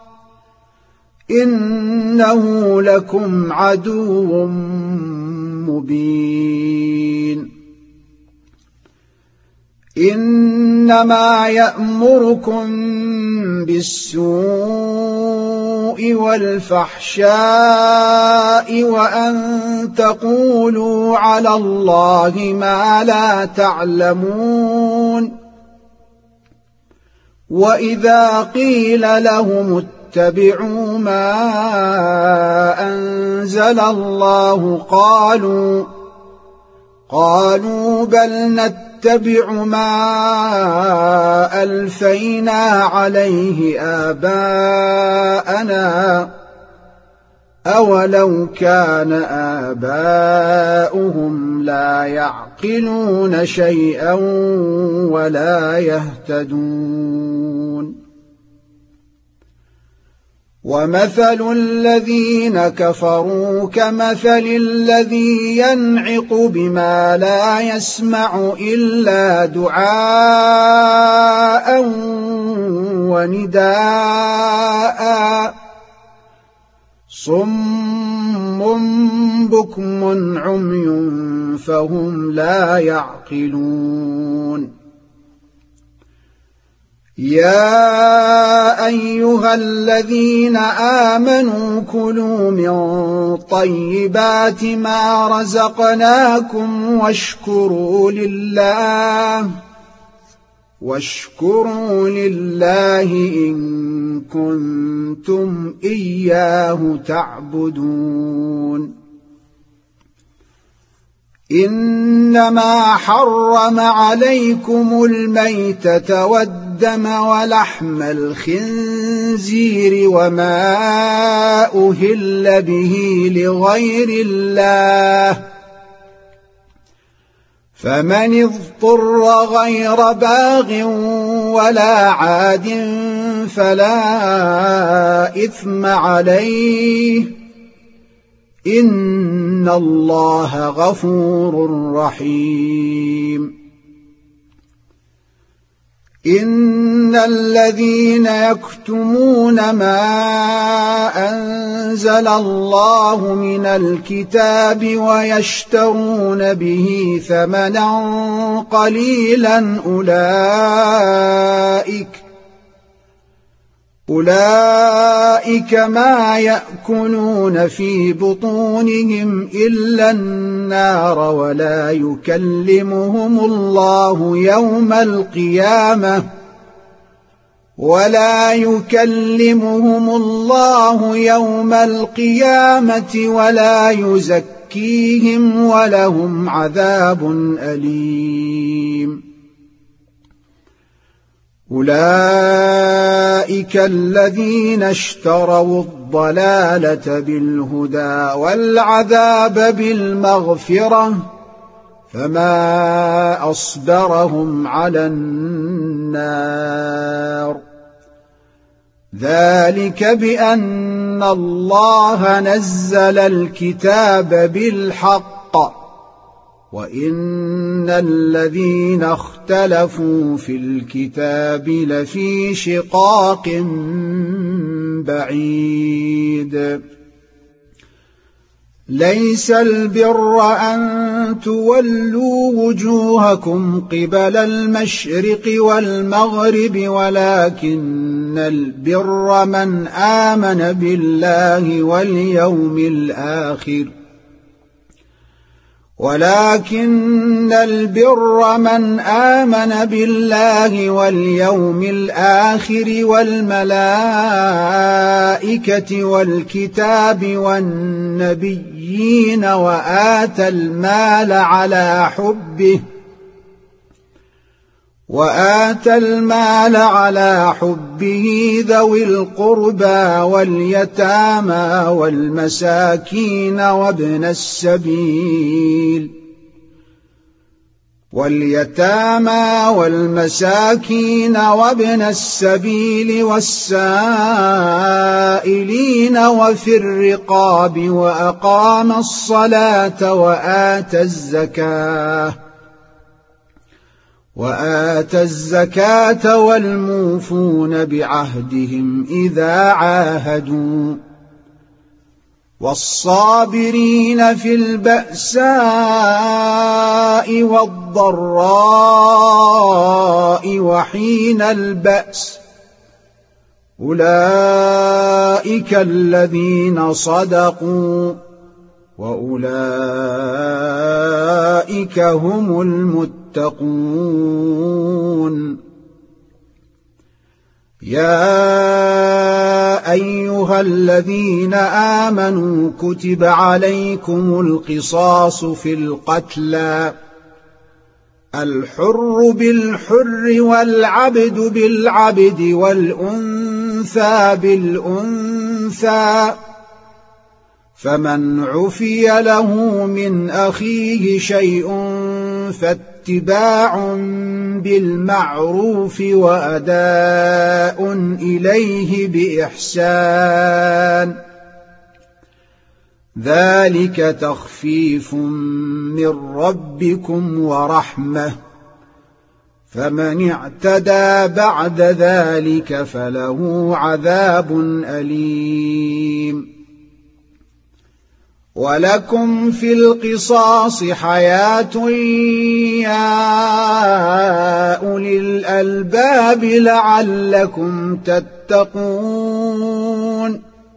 إنه لكم عدو مبين إنما يأمركم بالسوء والفحشاء وأن تقولوا على الله ما لا تعلمون وإذا قيل لهم اتبعوا ما أنزل الله قالوا قالوا بل نتبع ما ألفينا عليه آباءنا أولو كان آباؤهم لا يعقلون شيئا ولا يهتدون ومثل الذين كفروا كمثل الذي ينعق بما لا يسمع إلا دعاء ونداء صم بكم عمي فهم لا يعقلون يا أيها الذين آمنوا كلوا من طيبات ما رزقناكم واشكروا لله واشكروا لله إن كنتم إياه تعبدون إنما حرم عليكم الميتة والدم ولحم الخنزير وما أهل به لغير الله فمن اضطر غير باغ ولا عاد فلا إثم عليه إن الله غفور رحيم إن الذين يكتمون ما أنزل الله من الكتاب ويشترون به ثمنا قليلا أولئك أولئك ما يأكلون في بطونهم إلا النار ولا يكلمهم الله يوم القيامة ولا يكلمهم الله يوم القيامة ولا يزكيهم ولهم عذاب أليم أولئك الذين اشتروا الضلالة بالهدى والعذاب بالمغفرة فما أصبرهم على النار ذلك بأن الله نزل الكتاب بالحق وإن الذين اختلفوا في الكتاب لفي شقاق بعيد ليس البر أن تولوا وجوهكم قبل المشرق والمغرب ولكن البر من آمن بالله واليوم الآخر ولكن البر من آمن بالله واليوم الآخر والملائكة والكتاب والنبيين وآتى المال على حبه وآتى المال على حبه ذوي القربى واليتامى والمساكين وابن السبيل واليتامى والمساكين وابن السبيل والسائلين وفي الرقاب وأقام الصلاة وآتى الزكاة وآتى الزكاة والموفون بعهدهم إذا عاهدوا والصابرين في البأساء والضراء وحين البأس أولئك الذين صدقوا وأولئك هم المتقون يا أيها الذين آمنوا كتب عليكم القصاص في القتلى الحر بالحر والعبد بالعبد والأنثى بالأنثى فمن عفي له من أخيه شيء فاتباع بالمعروف وأداء إليه بإحسان ذلك تخفيف من ربكم ورحمة فمن اعتدى بعد ذلك فله عذاب أليم ولكم في القصاص حياة يا أولي الألباب لعلكم تتقون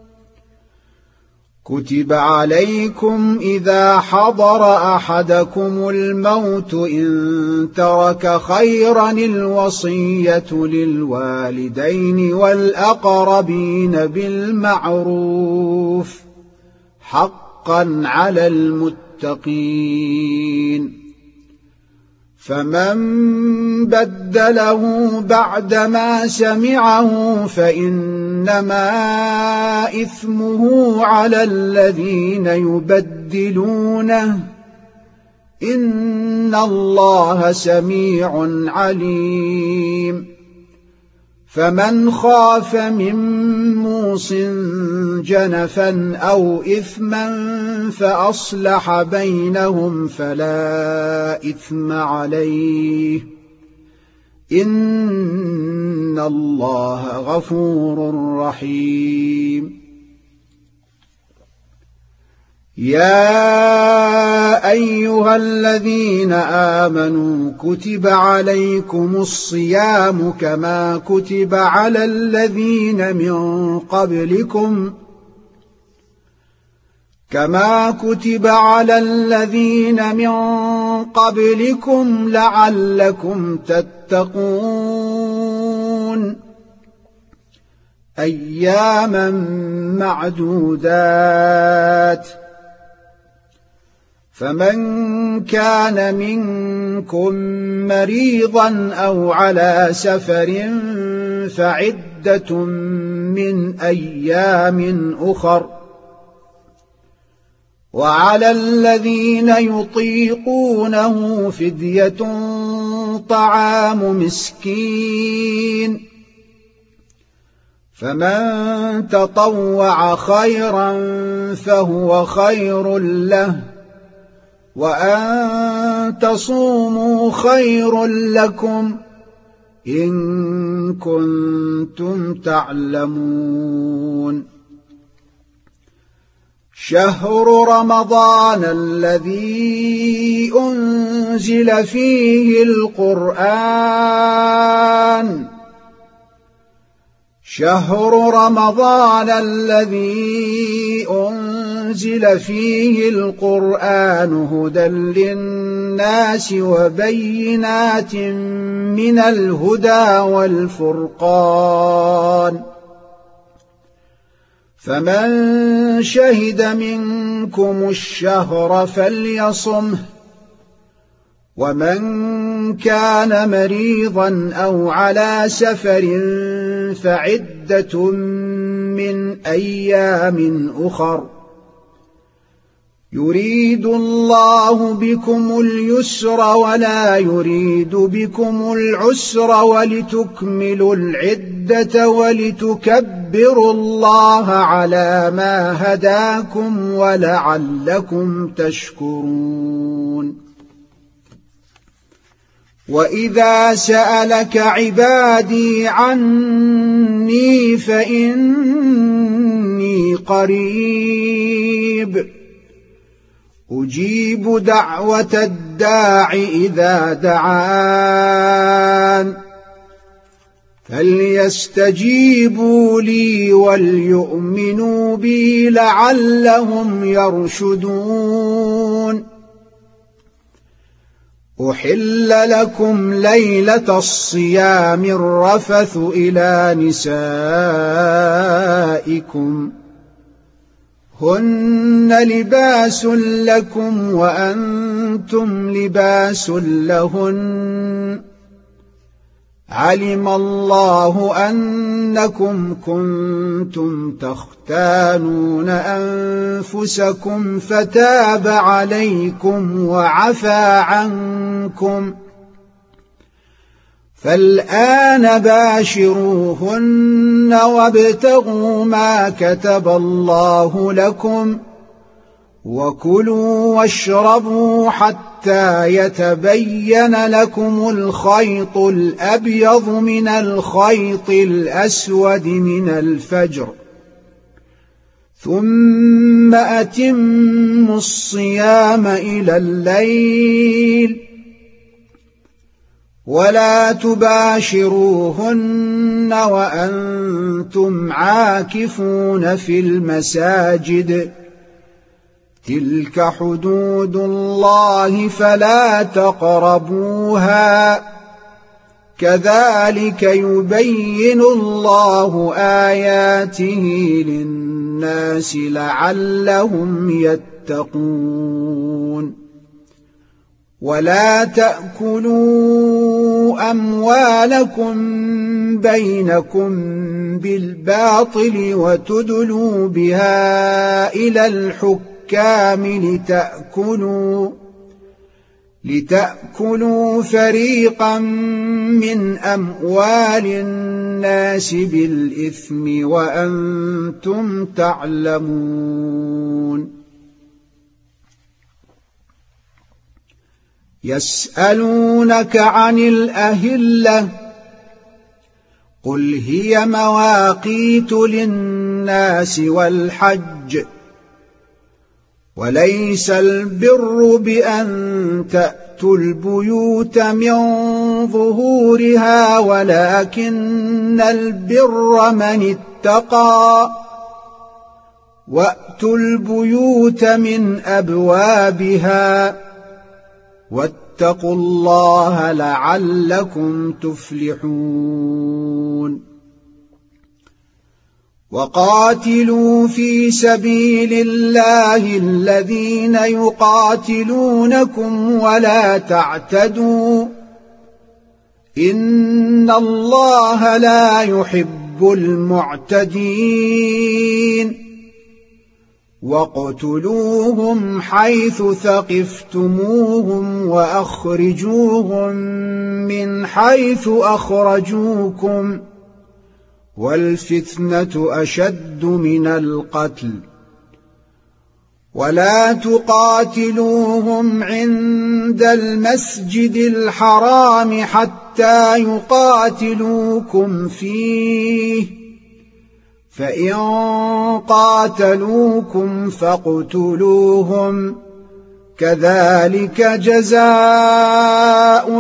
كتب عليكم إذا حضر أحدكم الموت إن ترك خيرا الوصية للوالدين والأقربين بالمعروف حقا على المتقين فمن بدله بعدما سمعه فإنما إثمه على الذين يبدلونه إن الله سميع عليم فمن خاف من موص جنفا أو إثما فأصلح بينهم فلا إثم عليه إن الله غفور رحيم يا أيها الذين آمنوا كتب عليكم الصيام كما كتب على الذين من قبلكم كما كتب على الذين من قبلكم لعلكم تتقون أياما معدودات فمن كان منكم مريضا أو على سفر فعدة من أيام أخر وعلى الذين يطيقونه فدية طعام مسكين فمن تطوع خيرا فهو خير له وأن تصوموا خير لكم إن كنتم تعلمون شهر رمضان الذي أنزل فيه القرآن شهر رمضان الذي أنزل فيه القرآن هدى للناس وبينات من الهدى والفرقان فمن شهد منكم الشهر فليصمه ومن كان مريضا أو على سفر فعدة من أيام أخر يريد الله بكم اليسر ولا يريد بكم العسر ولتكملوا العدة ولتكبروا الله على ما هداكم ولعلكم تشكرون وإذا سألك عبادي عني فإني قريب أجيب دعوة الداع إذا دعان فليستجيبوا لي وليؤمنوا بي لعلهم يرشدون أحل لكم ليلة الصيام الرفث إلى نسائكم هن لباس لكم وأنتم لباس لهن علم الله أنكم كنتم تختانون أنفسكم فتاب عليكم وعفى عنكم فالآن باشروهن وابتغوا ما كتب الله لكم وكلوا واشربوا حتى يتبين لكم الخيط الأبيض من الخيط الأسود من الفجر ثم أتموا الصيام إلى الليل ولا تباشروهن وأنتم عاكفون في المساجد تلك حدود الله فلا تقربوها كذلك يبين الله آياته للناس لعلهم يتقون ولا تأكلوا أموالكم بينكم بالباطل وتدلوا بها إلى الحكام لتأكلوا لتأكلوا فريقا من أموال الناس بالإثم وأنتم تعلمون يسألونك عن الأهلة قل هي مواقيت للناس والحج وليس البر بأن تأتوا البيوت من ظهورها ولكن البر من اتقى وأتوا البيوت من أبوابها واتقوا الله لعلكم تفلحون وقاتلوا في سبيل الله الذين يقاتلونكم ولا تعتدوا إن الله لا يحب المعتدين واقتلوهم حيث ثقفتموهم وأخرجوهم من حيث أخرجوكم والفتنة أشد من القتل ولا تقاتلوهم عند المسجد الحرام حتى يقاتلوكم فيه فإن قاتلوكم فاقتلوهم كذلك جزاء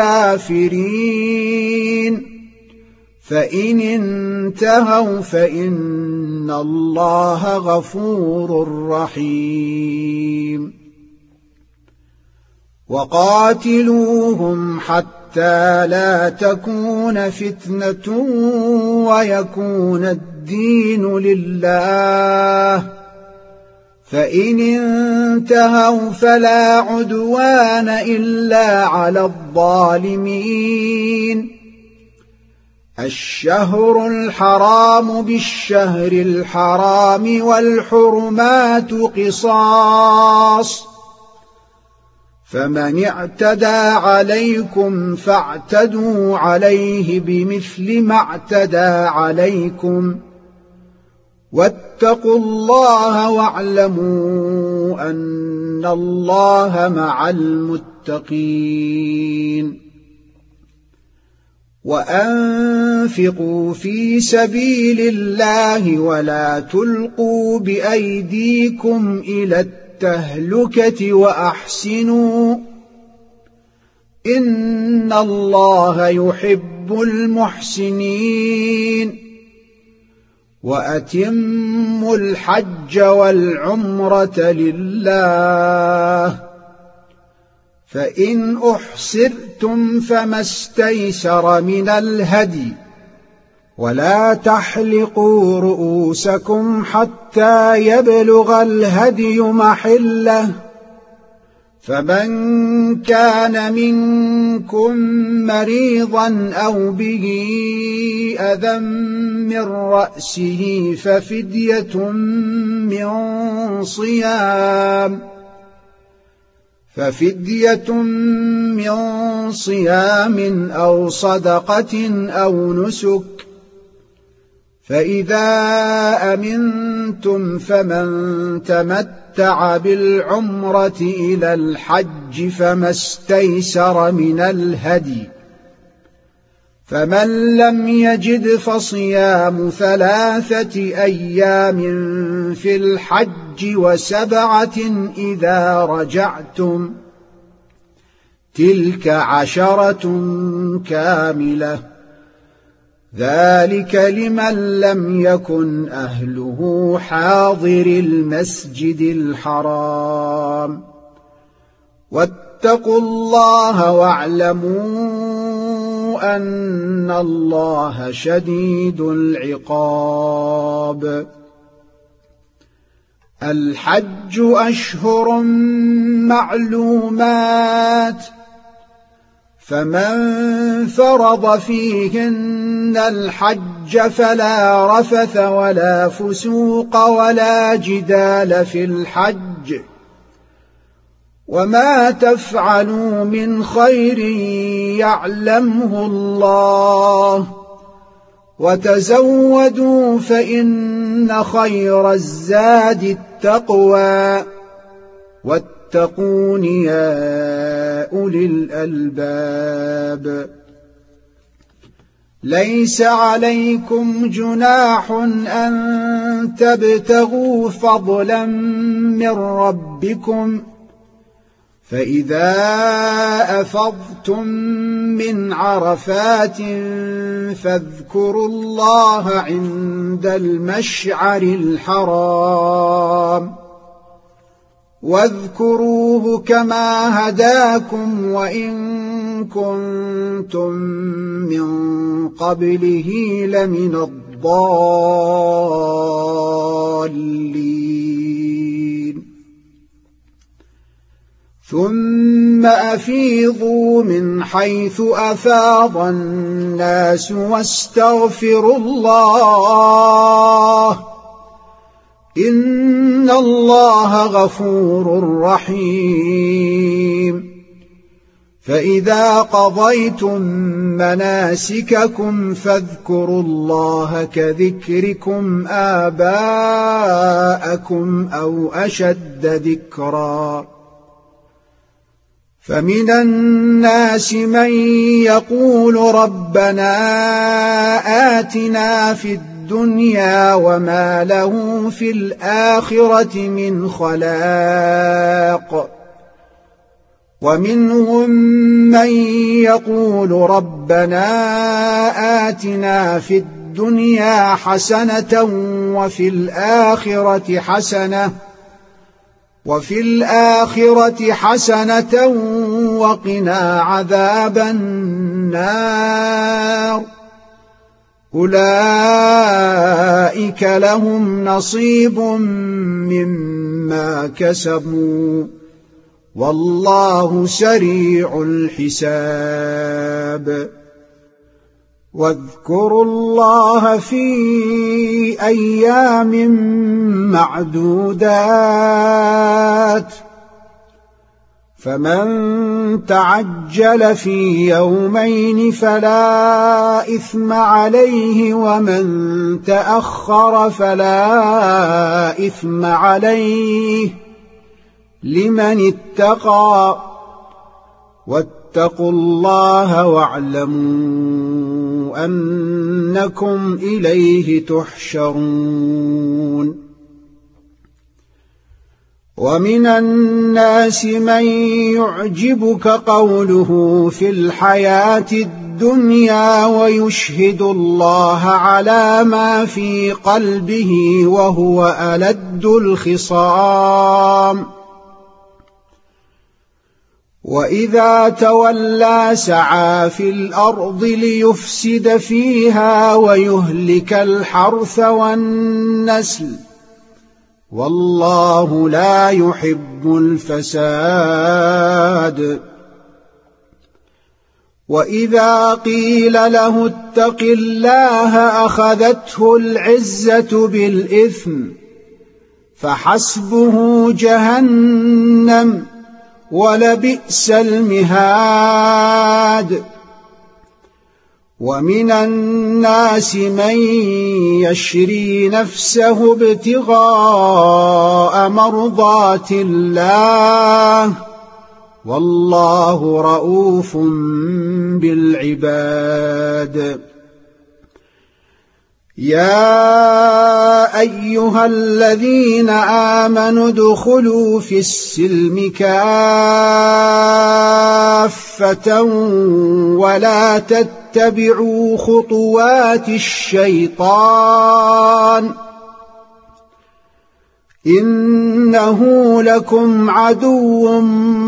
الكافرين فإن انتهوا فإن الله غفور رحيم وقاتلوهم حتى لا تكون فتنة ويكون الدين لله فإن انتهوا فلا عدوان إلا على الظالمين الشهر الحرام بالشهر الحرام والحرمات قصاص فمن اعتدى عليكم فاعتدوا عليه بمثل ما اعتدى عليكم واتقوا الله واعلموا أن الله مع المتقين وأنفقوا في سبيل الله ولا تلقوا بأيديكم إلى التهلكة وأحسنوا إن الله يحب المحسنين وأتموا الحج والعمرة لله فإن أحصرتم فما استيسر من الهدي ولا تحلقوا رؤوسكم حتى يبلغ الهدي محله فمن كان منكم مريضا أو به أذى من رأسه ففدية من صيام ففدية من صيام أو صدقة أو نسك فإذا أمنتم فمن تمتع بالعمرة إلى الحج فما استيسر من الهدي فمن لم يجد فصيام ثلاثة أيام في الحج وسبعة إذا رجعتم تلك عشرة كاملة ذلك لمن لم يكن أهله حاضر المسجد الحرام واتقوا الله واعلموا أن الله شديد العقاب الحج أشهر معلومات فمن فرض فيهن الحج فلا رفث ولا فسوق ولا جدال في الحج وما تفعلوا من خير يعلمه الله وتزودوا فإن خير الزاد التقوى واتقون يا أولي الألباب ليس عليكم جناح أن تبتغوا فضلا من ربكم فإذا أفضتم من عرفات فاذكروا الله عند المشعر الحرام واذكروه كما هداكم وإن كنتم من قبله لمن الضالين ثم أفيضوا من حيث أفاض الناس واستغفروا الله إن الله غفور رحيم فإذا قضيتم مناسككم فاذكروا الله كذكركم آباءكم أو أشد ذكرا فمن الناس من يقول ربنا آتنا في الدنيا وما له في الآخرة من خلاق ومنهم من يقول ربنا آتنا في الدنيا حسنة وفي الآخرة حسنة وفي الآخرة حسنة وقنا عذاب النار أولئك لهم نصيب مما كسبوا والله سريع الحساب واذكروا الله في أيام معدودات فمن تعجل في يومين فلا إثم عليه ومن تأخر فلا إثم عليه لمن اتقى واتقوا الله واعلموا أنكم إليه تحشرون ومن الناس من يعجبك قوله في الحياة الدنيا ويشهد الله على ما في قلبه وهو ألد الخصام وإذا تولى سعى في الأرض ليفسد فيها ويهلك الحرث والنسل والله لا يحب الفساد وإذا قيل له اتق الله أخذته العزة بالإثم فحسبه جهنم ولبئس المهاد ومن الناس من يشري نفسه ابتغاء مرضات الله والله رؤوف بالعباد يا أيها الذين آمنوا ادخلوا في السلم كافة ولا تتبعوا خطوات الشيطان إنه لكم عدو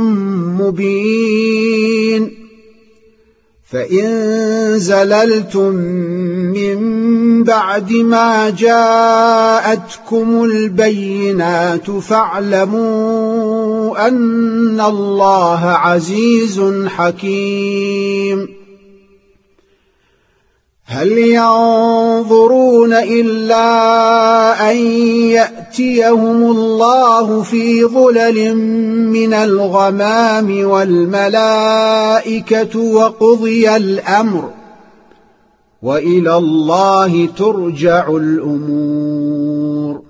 مبين فإن زللتم من بعد ما جاءتكم البينات فاعلموا أن الله عزيز حكيم هل ينظرون إلا أن يأتيهم الله في ظلل من الغمام والملائكة وقضي الأمر وإلى الله ترجع الأمور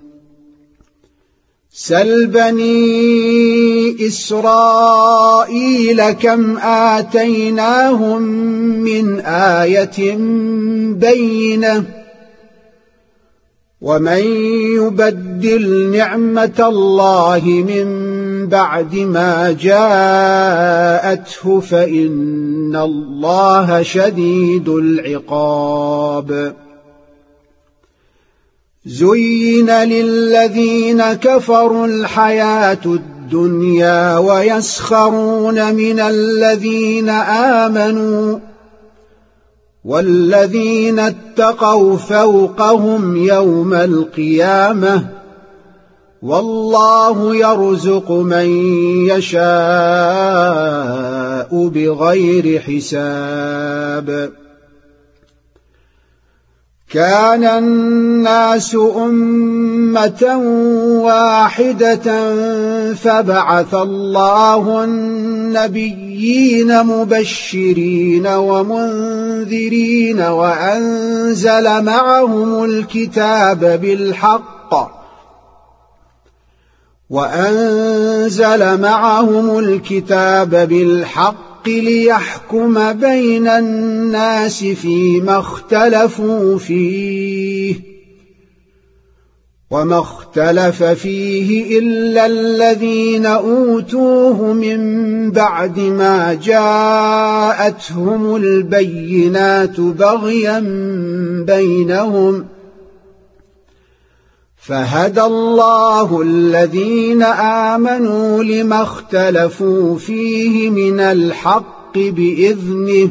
سل بني إسرائيل كم آتيناهم من آية بينة ومن يبدل نعمة الله من بعد ما جاءته فإن الله شديد العقاب زين للذين كفروا الحياة الدنيا ويسخرون من الذين آمنوا والذين اتقوا فوقهم يوم القيامة والله يرزق من يشاء بغير حساب كان الناس أمة واحدة فبعث الله النبيين مبشرين ومنذرين وأنزل معهم الكتاب بالحق وأنزل معهم الكتاب بالحق ليحكم بين الناس فيما اختلفوا فيه وما اختلف فيه إلا الذين أوتوه من بعد ما جاءتهم البينات بغيا بينهم فهدى الله الذين آمنوا لما اختلفوا فيه من الحق بإذنه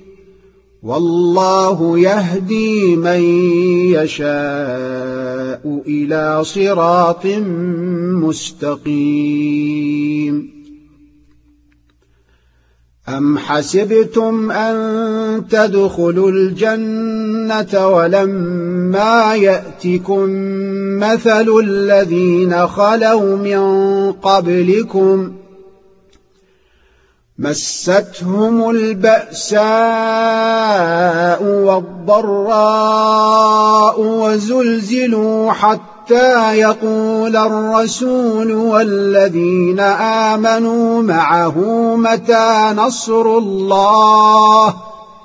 والله يهدي من يشاء إلى صراط مستقيم. أم حسبتم أن تدخلوا الجنة ولما يأتكم مثل الذين خلوا من قبلكم مستهم البأساء والضراء وزلزلوا حتى يقول الرسول والذين آمنوا معه متى نصر الله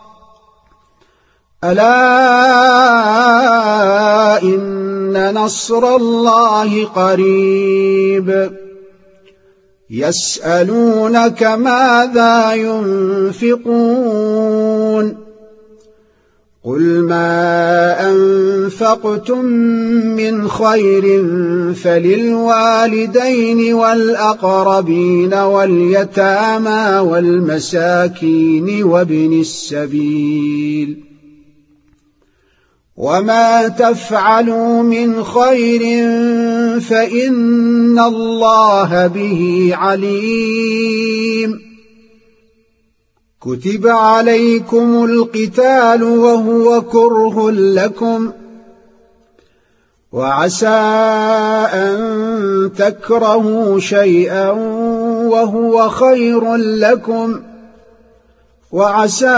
ألا إن نصر الله قريب. يسألونك ماذا ينفقون قل ما أنفقتم من خير فللوالدين والأقربين واليتامى والمساكين وابن السبيل وما تفعلوا من خير فإن الله به عليم. كتب عليكم القتال وهو كره لكم وعسى أن تكرهوا شيئا وهو خير لكم وعسى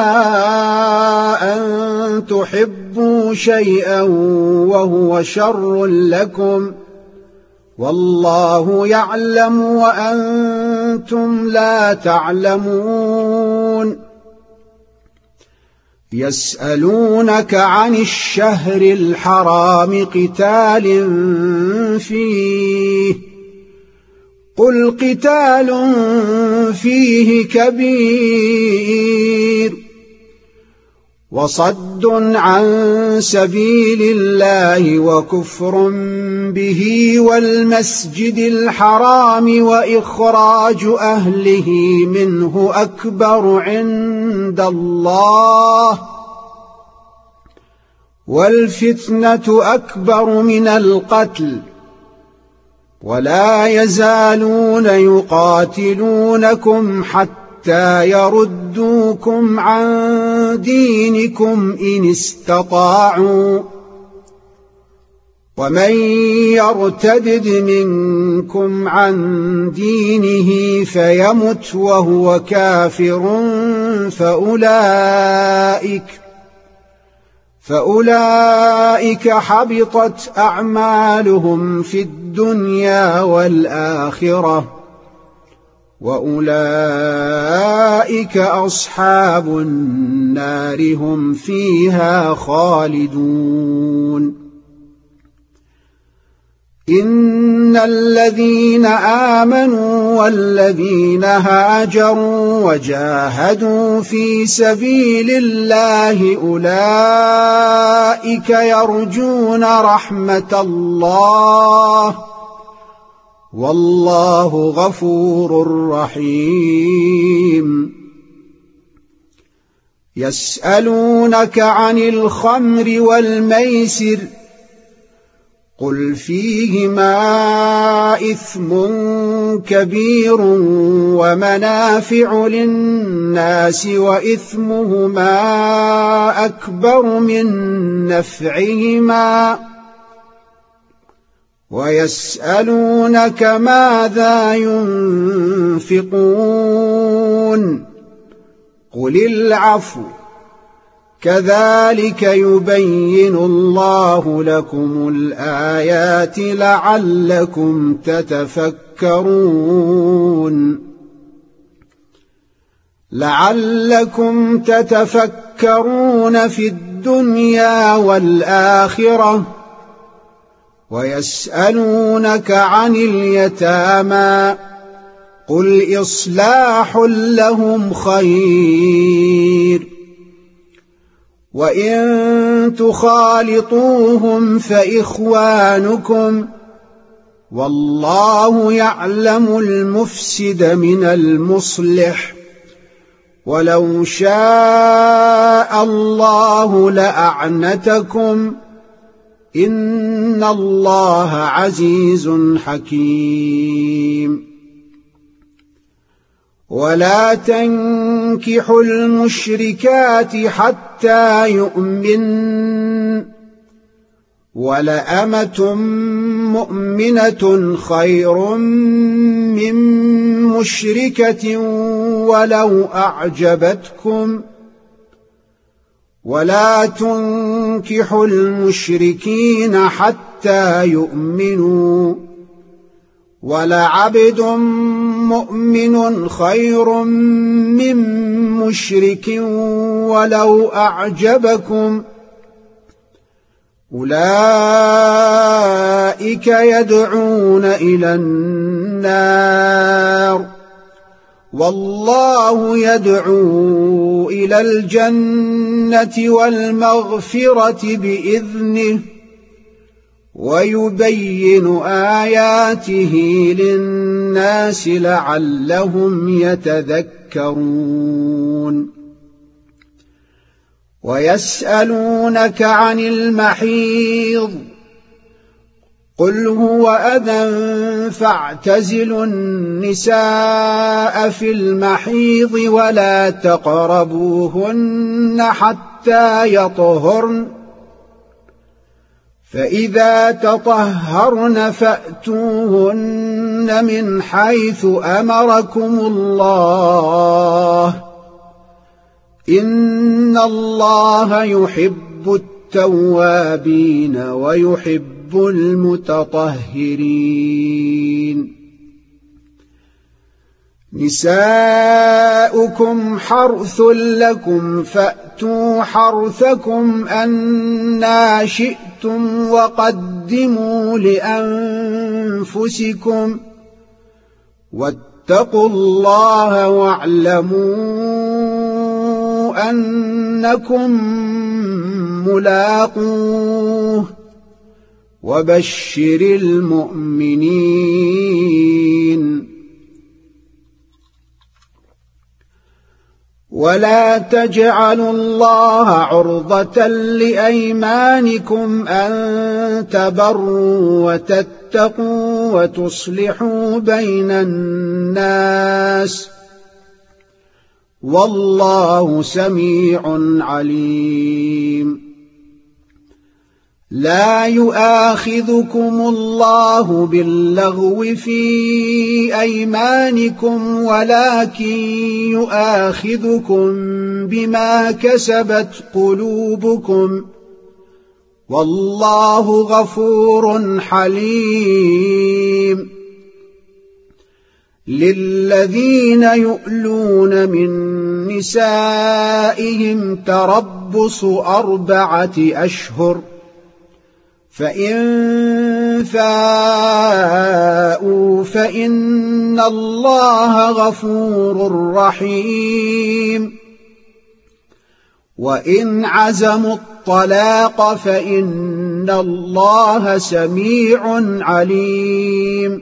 أن تحبوا شيئا وهو شر لكم والله يعلم وأنتم لا تعلمون. يسألونك عن الشهر الحرام قتال فيه قل قتال فيه كبير وصد عن سبيل الله وكفر به والمسجد الحرام وإخراج أهله منه أكبر عند الله والفتنة أكبر من القتل ولا يزالون يقاتلونكم حتى يردوكم عن دينكم إن استطاعوا ومن يرتدد منكم عن دينه فيمت وهو كافر فأولئك فأولئك حبطت أعمالهم في الدنيا والآخرة وأولئك أصحاب النار هم فيها خالدون. إن الذين آمنوا والذين هاجروا وجاهدوا في سبيل الله أولئك يرجون رحمة الله والله غفور رحيم. يسألونك عن الخمر والميسر قل فيهما إثم كبير ومنافع للناس وإثمهما أكبر من نفعهما ويسألونك ماذا ينفقون قل العفو كذلك يبين الله لكم الآيات لعلكم تتفكرون لعلكم تتفكرون في الدنيا والآخرة ويسألونك عن اليتامى قل إصلاح لهم خير وإن تخالطوهم فإخوانكم والله يعلم المفسد من المصلح ولو شاء الله لأعنتكم إن الله عزيز حكيم ولا تنكحوا المشركات حتى يؤمن ولأمة مؤمنة خير من مشركة ولو أعجبتكم ولا تنكحوا المشركين حتى يؤمنوا ولعبد مؤمن خير من مشرك ولو أعجبكم أولئك يدعون إلى النار والله يدعو إلى الجنة والمغفرة بإذنه ويبين آياته للناس لعلهم يتذكرون ويسألونك عن المحيض قل هو أذى فاعتزلوا النساء في المحيض ولا تقربوهن حتى يطهرن فإذا تطهرن فأتوهن من حيث أمركم الله إن الله يحب التوابين ويحب المتطهرين نساؤكم حرث لكم فأتوا حرثكم أنى شئتم وقدموا لأنفسكم واتقوا الله واعلموا أنكم ملاقوه وبشر المؤمنين ولا تجعلوا الله عرضة لأيمانكم أن تبروا وتتقوا وتصلحوا بين الناس والله سميع عليم لا يؤاخذكم الله باللغو في أيمانكم ولكن يؤاخذكم بما كسبت قلوبكم والله غفور حليم للذين يؤلون من نسائهم تربص أربعة أشهر فإن فاءوا فإن الله غفور رحيم وإن عزموا الطلاق فإن الله سميع عليم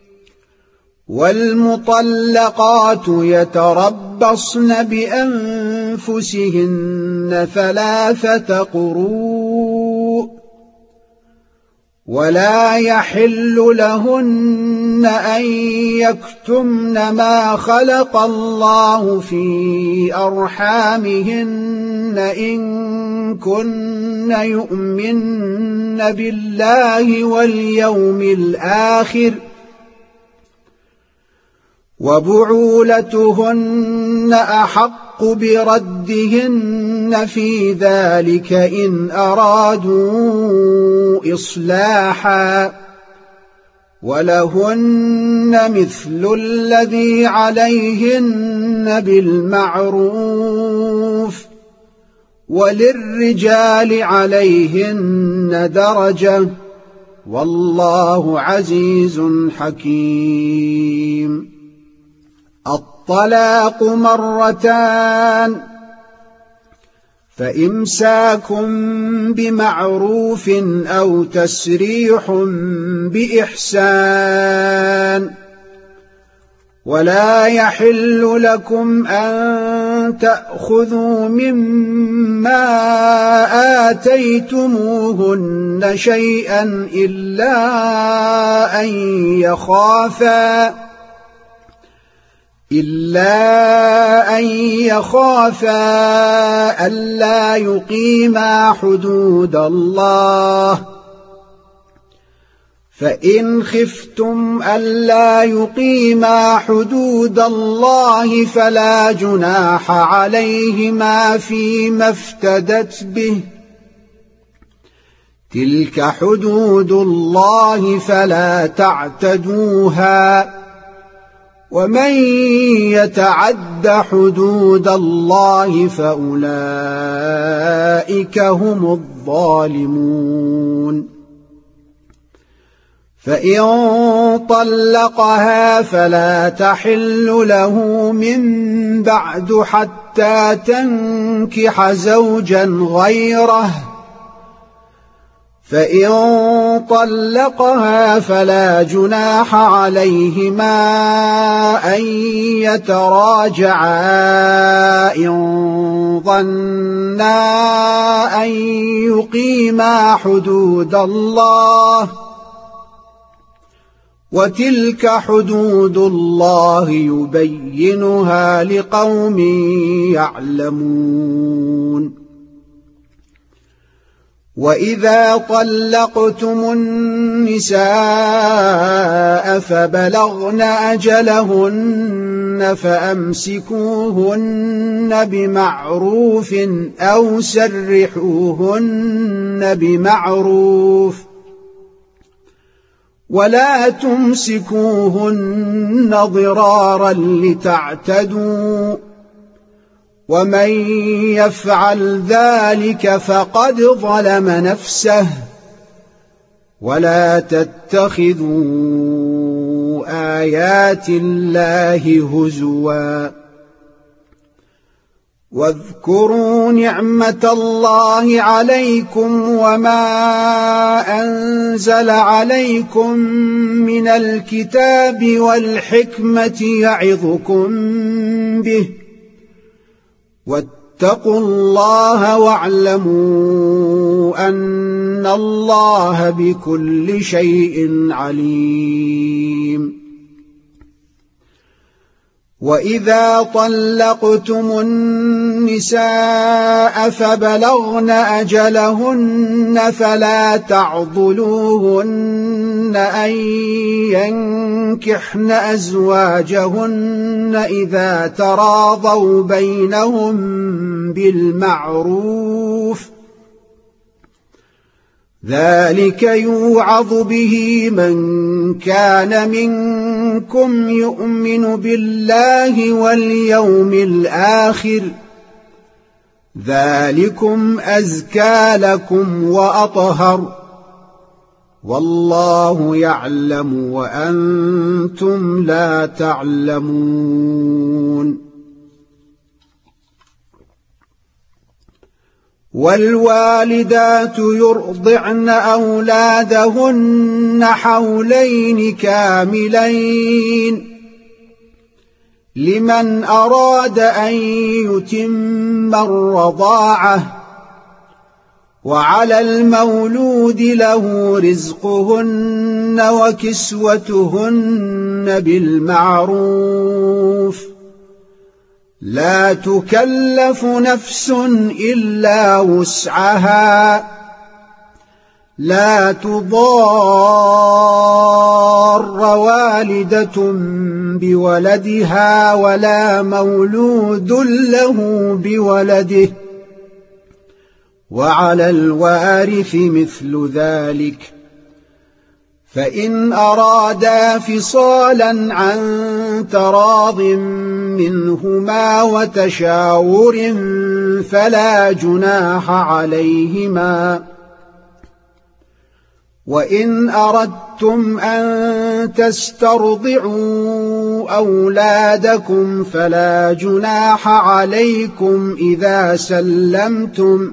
والمطلقات يتربصن بأنفسهن ثلاثة قروء ولا يحل لهن أن يكتمن ما خلق الله في أرحامهن إن كن يؤمن بالله واليوم الآخر وبعولتهن أحق بردهن في ذلك إن أرادوا إصلاحا ولهن مثل الذي عليهن بالمعروف وللرجال عليهن درجة والله عزيز حكيم. الطلاق مرتان فإمساك بمعروف أو تسريح بإحسان ولا يحل لكم أن تأخذوا مما آتيتموهن شيئا إلا أن يخافا إلا أن يخافا ألا يقيما حدود الله فإن خفتم ألا يقيما حدود الله فلا جناح عليهما فيما افتدت به تلك حدود الله فلا تعتدوها ومن يتعد حدود الله فأولئك هم الظالمون. فإن طلقها فلا تحل له من بعد حتى تنكح زوجا غيره فإن طلقها فلا جناح عليهما أن يتراجعا إن ظنا أن يقيما حدود الله وتلك حدود الله يبينها لقوم يعلمون. وإذا طلقتم النساء فبلغن أجلهن فأمسكوهن بمعروف أو سرحوهن بمعروف ولا تمسكوهن ضرارا لتعتدوا ومن يفعل ذلك فقد ظلم نفسه ولا تتخذوا آيات الله هزوا واذكروا نعمة الله عليكم وما أنزل عليكم من الكتاب والحكمة يعظكم به واتقوا الله واعلموا أن الله بكل شيء عليم. وإذا طلقتم النساء فبلغن أجلهن فلا تعضلوهن أن ينكحن أزواجهن إذا تراضوا بينهم بالمعروف ذلك يوعظ به من كان منكم يؤمن بالله واليوم الآخر ذلكم أزكى لكم وأطهر والله يعلم وأنتم لا تعلمون. والوالدات يرضعن أولادهن حولين كاملين لمن أراد أن يتم الرضاعة وعلى المولود له رزقهن وكسوتهن بالمعروف لا تكلف نفس إلا وسعها لا تضار والدة بولدها ولا مولود له بولده وعلى الوارث مثل ذلك فإن أرادا فصالا عن تراض منهما وتشاور فلا جناح عليهما وإن أردتم أن تسترضعوا أولادكم فلا جناح عليكم إذا سلمتم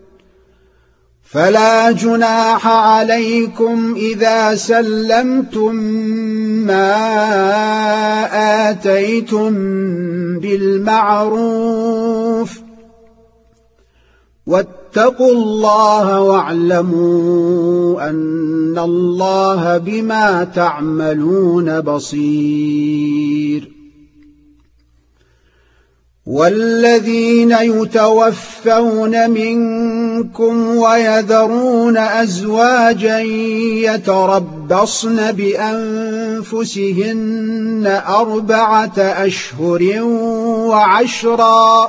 فلا جناح عليكم إذا سلمتم ما آتيتم بالمعروف واتقوا الله واعلموا أن الله بما تعملون بصير والذين يتوفون منكم ويذرون أزواجا يتربصن بأنفسهن أربعة أشهر وعشرا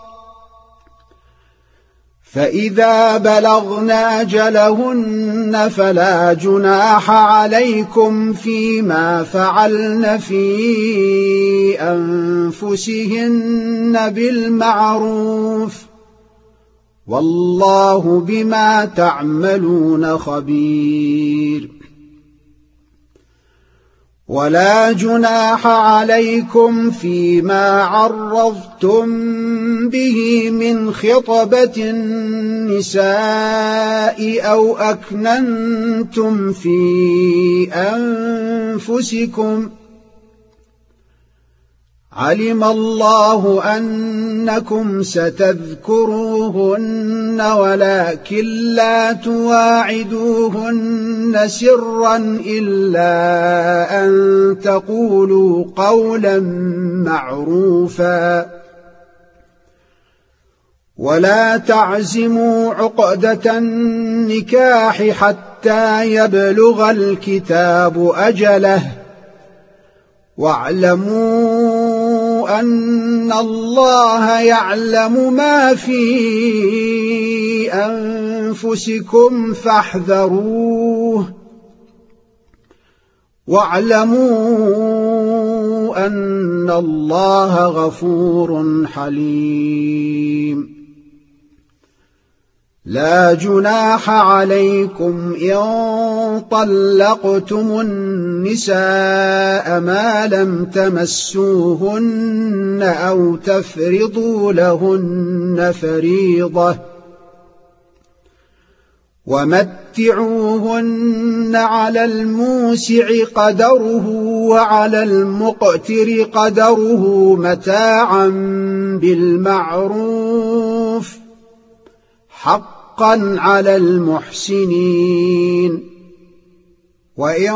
فإذا بلغن أجلهن فلا جناح عليكم فيما فعلن في أنفسهن بالمعروف والله بما تعملون خبير ولا جناح عليكم فيما عرضتم به من خطبة النساء أو أكننتم في أنفسكم علم الله أنكم ستذكروهن ولكن لا تواعدوهن سرا إلا أن تقولوا قولا معروفا ولا تعزموا عقدة النكاح حتى يبلغ الكتاب أجله واعلموا أن الله يعلم ما في أنفسكم فاحذروه واعلموا أن الله غفور حليم لا جناح عليكم إن طلقتم النساء ما لم تمسوهن أو تفرضوا لهن فريضة ومتعوهن على الموسع قدره وعلى المقتر قدره متاعا بالمعروف حقا على المحسنين وإن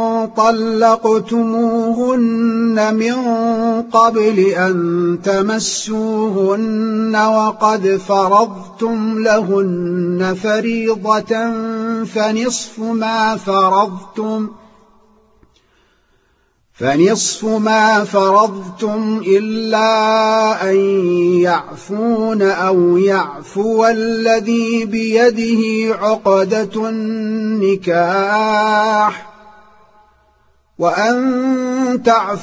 طلقتموهن من قبل أن تمسوهن وقد فرضتم لهن فريضة فنصف ما فرضتم فنصف ما فرضتم إلا أن يعفون أو يعفو الذي بيده عقدة النكاح وأن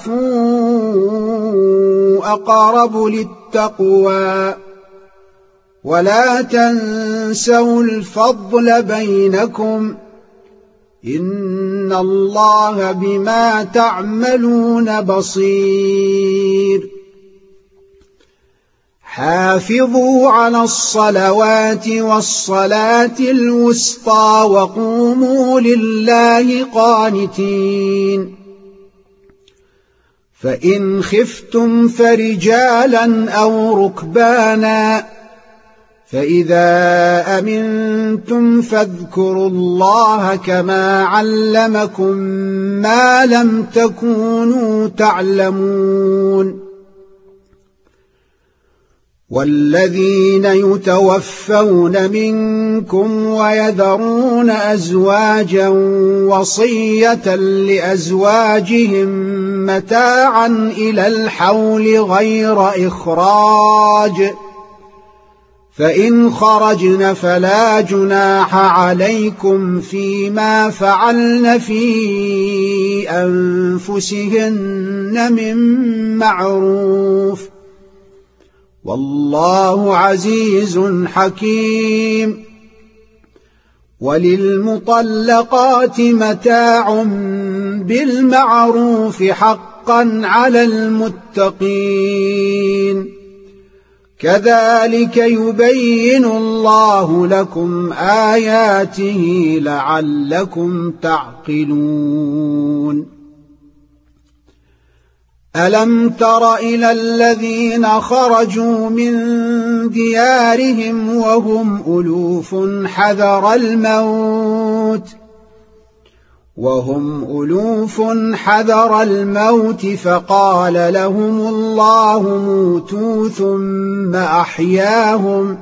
تعفوا أقرب للتقوى ولا تنسوا الفضل بينكم إن الله بما تعملون بصير حافظوا على الصلوات والصلاة الوسطى وقوموا لله قانتين فإن خفتم فرجالا أو ركبانا فإذا أمنتم فاذكروا الله كما علمكم ما لم تكونوا تعلمون والذين يتوفون منكم ويذرون أزواجا وصية لأزواجهم متاعا إلى الحول غير إخراج فإن خرجن فلا جناح عليكم فيما فعلن في أنفسهن من معروف والله عزيز حكيم وللمطلقات متاع بالمعروف حقا على المتقين كذلك يبين الله لكم آياته لعلكم تعقلون ألم تر إلى الذين خرجوا من ديارهم وهم ألوف حذر الموت وهم ألوف حذر الموت فقال لهم الله موتوا ثم أحياهم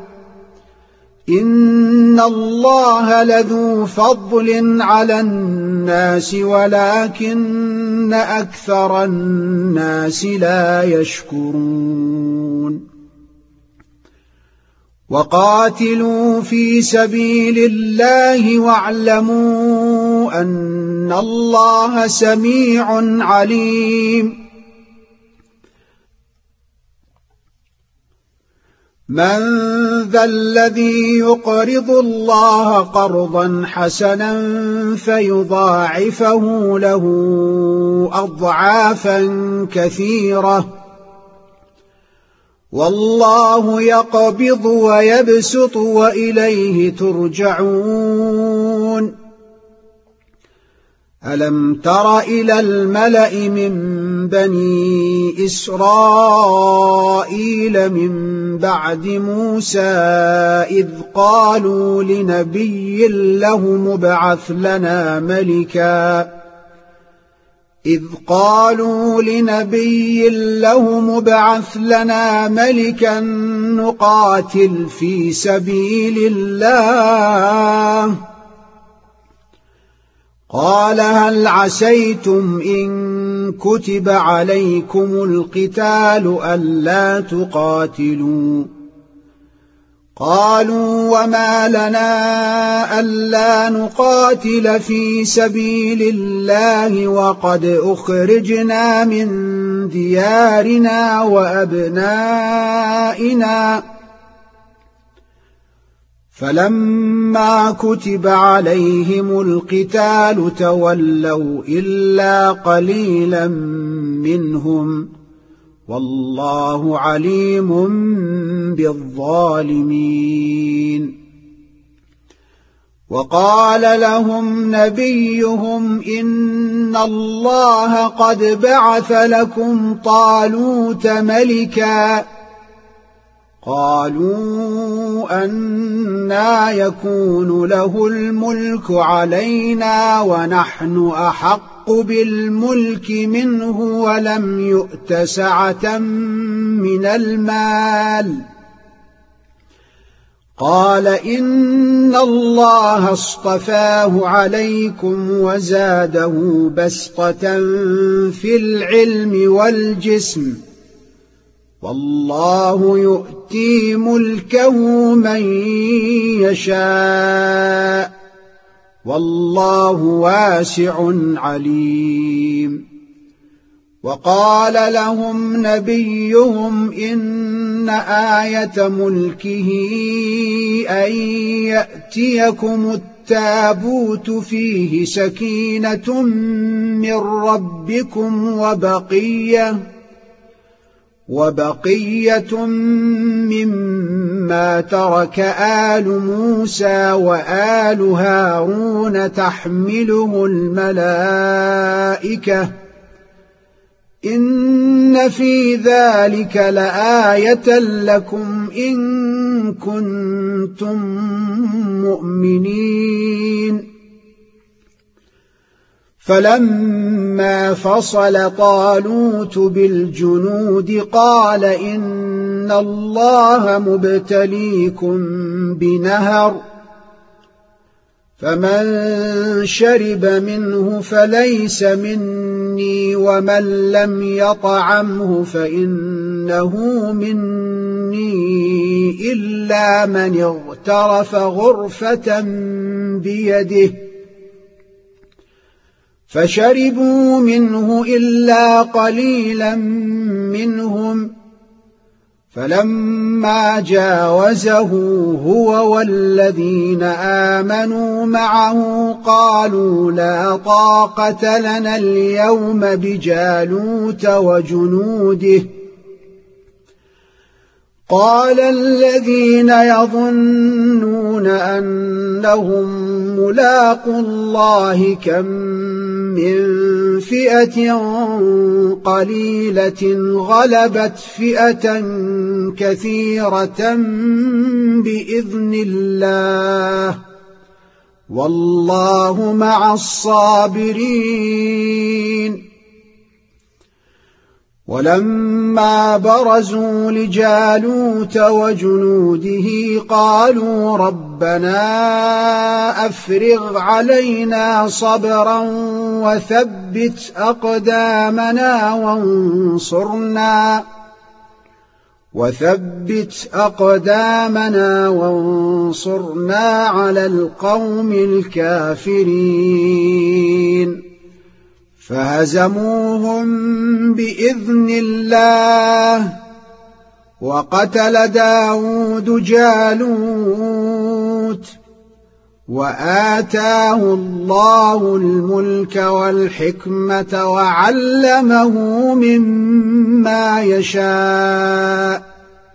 إن الله لذو فضل على الناس ولكن أكثر الناس لا يشكرون وقاتلوا في سبيل الله واعلموا أن الله سميع عليم من ذا الذي يقرض الله قرضا حسنا فيضاعفه له أضعافا كثيرة والله يقبض ويبسط وإليه ترجعون ألم تر إلى الملأ من بني إسرائيل من بعد موسى إذ قالوا لنبي له مبعث لنا ملكا إذ قالوا لنبي له مبعث لنا ملكا نقاتل في سبيل الله قال هل عسيتم إن كتب عليكم القتال ألا تقاتلوا قالوا وما لنا ألا نقاتل في سبيل الله وقد أخرجنا من ديارنا وأبنائنا فلما كتب عليهم القتال تولوا إلا قليلا منهم والله عليم بالظالمين وقال لهم نبيهم إن الله قد بعث لكم طالوت ملكا قالوا أنى يكون له الملك علينا ونحن أحق بالملك منه ولم يؤت سعة من المال قال إن الله اصطفاه عليكم وزاده بسطة في العلم والجسم والله يؤتي ملكه من يشاء والله واسع عليم وقال لهم نبيهم إن آية ملكه أن يأتيكم التابوت فيه سكينة من ربكم وبقية وبقية مما ترك آل موسى وآل هارون تحمله الملائكة إن في ذلك لآية لكم إن كنتم مؤمنين فلما فصل طالوت بالجنود قال إن الله مبتليكم بنهر فمن شرب منه فليس مني ومن لم يطعمه فإنه مني إلا من اغترف غرفة بيده فشربوا منه إلا قليلا منهم فلما جاوزه هو والذين آمنوا معه قالوا لا طاقة لنا اليوم بجالوت وجنوده قال الذين يظنون أنهم ملاقو الله كم من فئة قليلة غلبت فئة كثيرة بإذن الله والله مع الصابرين ولما برزوا لجالوت وجنوده قالوا ربنا أفرغ علينا صبرا وثبت أقدامنا وانصرنا وثبت أقدامنا وانصرنا على القوم الكافرين فهزموهم بإذن الله وقتل داود جالوت وآتاه الله الملك والحكمة وعلمه مما يشاء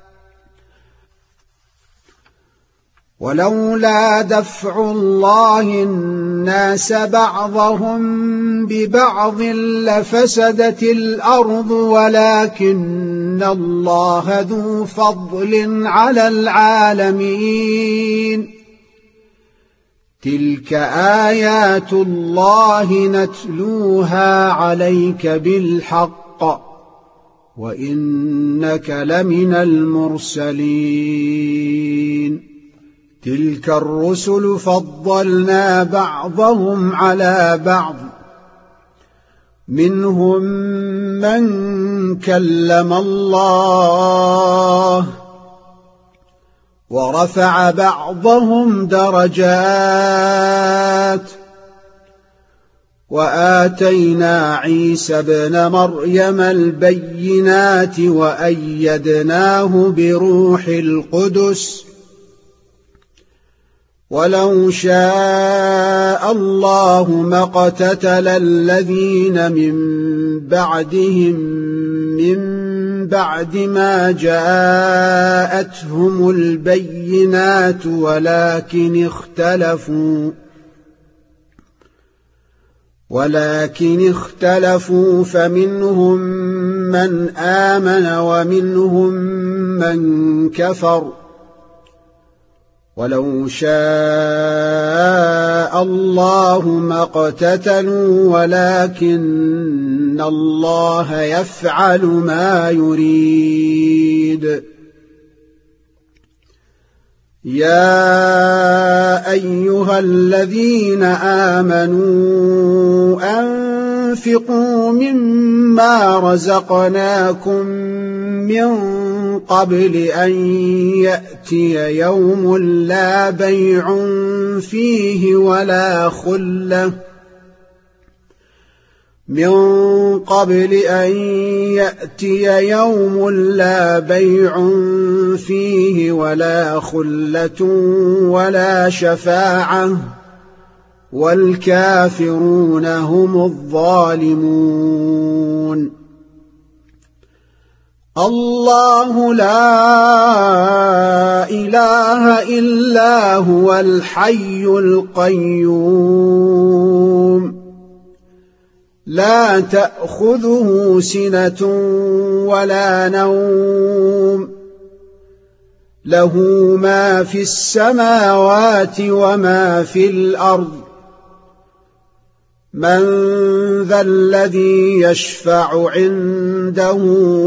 ولولا دفع الله الناس بعضهم ببعض لفسدت الأرض ولكن الله ذو فضل على العالمين تلك آيات الله نتلوها عليك بالحق وإنك لمن المرسلين تلك الرسل فضلنا بعضهم على بعض منهم من كلم الله ورفع بعضهم درجات وآتينا عيسى ابن مريم البينات وأيدناه بروح القدس ولو شاء الله ما اقتتل الذين من بعدهم من بعد ما جاءتهم البينات ولكن اختلفوا ولكن اختلفوا فمنهم من آمن ومنهم من كفر ولو شاء الله ما اقتتلوا ولكن الله يفعل ما يريد يا أيها الذين آمنوا أنفقوا مما رزقناكم من قبل أن يأتي يوم لا بيع فيه ولا خلة من قبل أن يأتي يوم لا بيع فيه ولا خلة ولا شفاعة والكافرون هم الظالمون الله لا إله إلا هو الحي القيوم لا تأخذه سنة ولا نوم له ما في السماوات وما في الأرض من ذا الذي يشفع عنده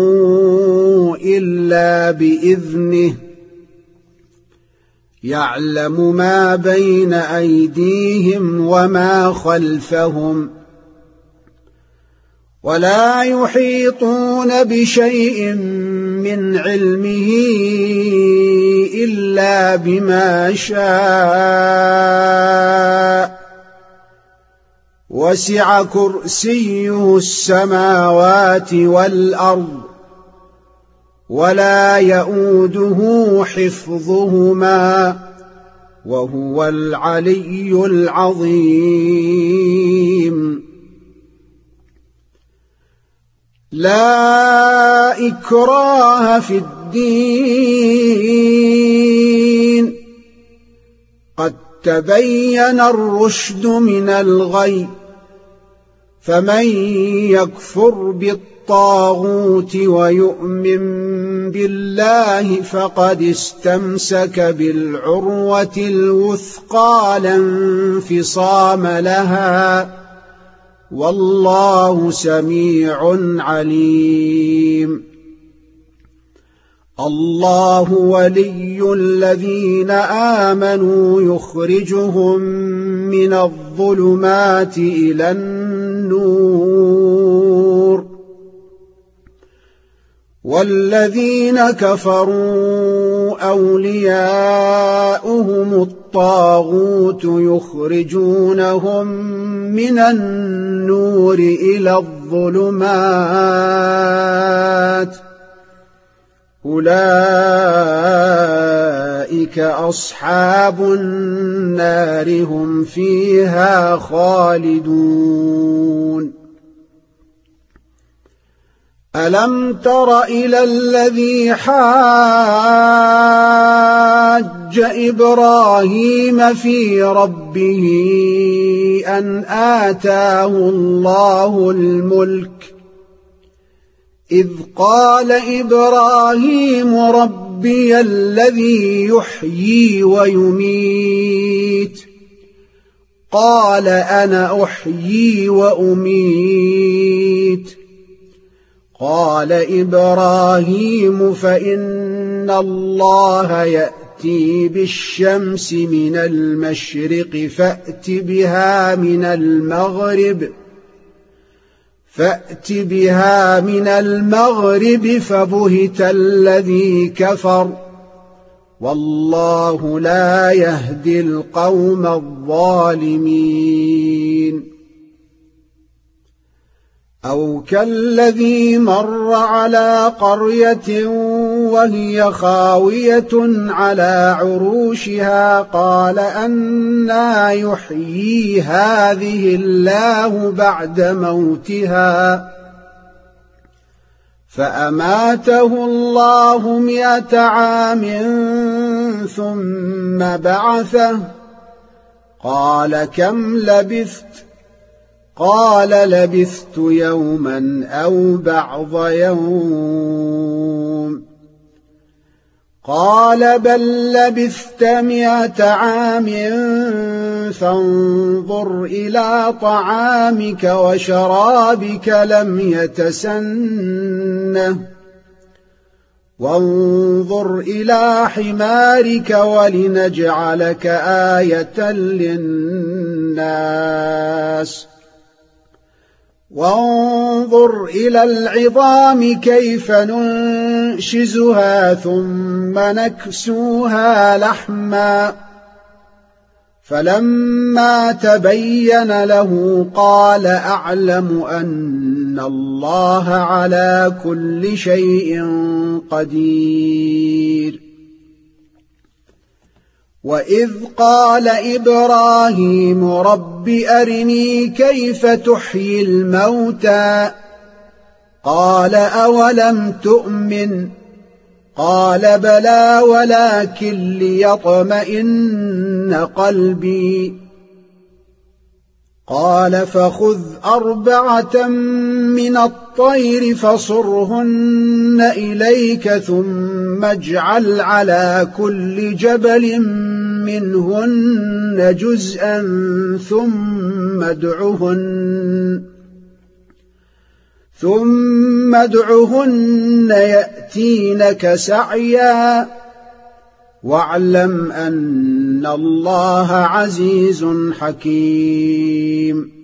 إلا بإذنه يعلم ما بين أيديهم وما خلفهم ولا يحيطون بشيء من علمه إلا بما شاء وسع كرسيه السماوات والأرض ولا يؤوده حفظهما وهو العلي العظيم لا إكراه في الدين قد تبين الرشد من الغي فمن يكفر بالطاغوت ويؤمن بالله فقد استمسك بالعروة الوثقى لا انفصام لها والله سميع عليم الله ولي الذين آمنوا يخرجهم من الظلمات إلى النور والذين كفروا أولياؤهم الطاغوت يخرجونهم من النور إلى الظلمات أولئك أصحاب النار هم فيها خالدون ألم تر إلى الذي حاج إبراهيم في ربه أن آتاه الله الملك إذ قال إبراهيم ربي الذي يحيي ويميت قال أنا أحيي وأميت قال إبراهيم فإن الله يأتي بالشمس من المشرق فأت بها من المغرب فأت بها من المغرب فبهت الذي كفر والله لا يهدي القوم الظالمين أو كالذي مر على قرية وهي خاوية على عروشها قال أنى يحيي هذه الله بعد موتها فأماته الله مئة عام ثم بعثه قال كم لبثت قال لبثت يوما أو بعض يوم قال بل لبثت مئة عام فانظر إلى طعامك وشرابك لم يتسنه وانظر إلى حمارك ولنجعلك آية للناس وانظر إلى العظام كيف ننشزها ثم نكسوها لحما فلما تبين له قال أعلم أن الله على كل شيء قدير وإذ قال إبراهيم رب أرني كيف تحيي الموتى قال أولم تؤمن قال بلى ولكن ليطمئن قلبي قال فخذ أربعة من الطير فصرهن إليك ثم اجعل على كل جبل منهن جزءا ثم ادعهن ثم ادعهن يأتينك سعيا واعلم أن الله عزيز حكيم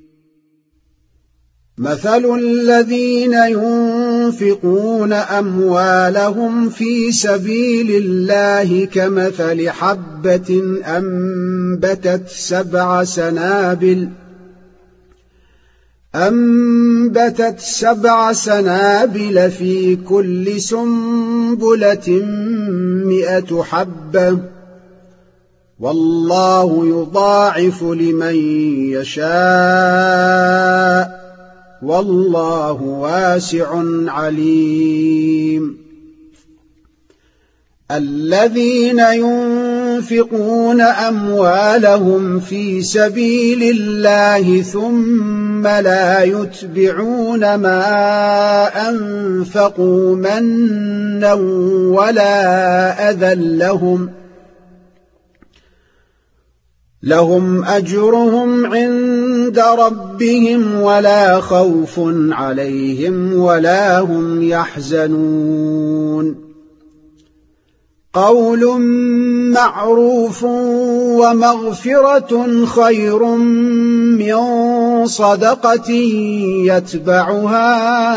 مثل الذين ينفقون أموالهم في سبيل الله كمثل حبة أنبتت سبع سنابل أنبتت سبع سنابل في كل سنبلة مئة حبة والله يضاعف لمن يشاء والله واسع عليم الذين ينفقون أموالهم في سبيل الله ثم لا يتبعون ما أنفقوا منا ولا أذى لهم لهم أجرهم عند ربهم ولا خوف عليهم ولا هم يحزنون قول معروف ومغفرة خير من صدقة يتبعها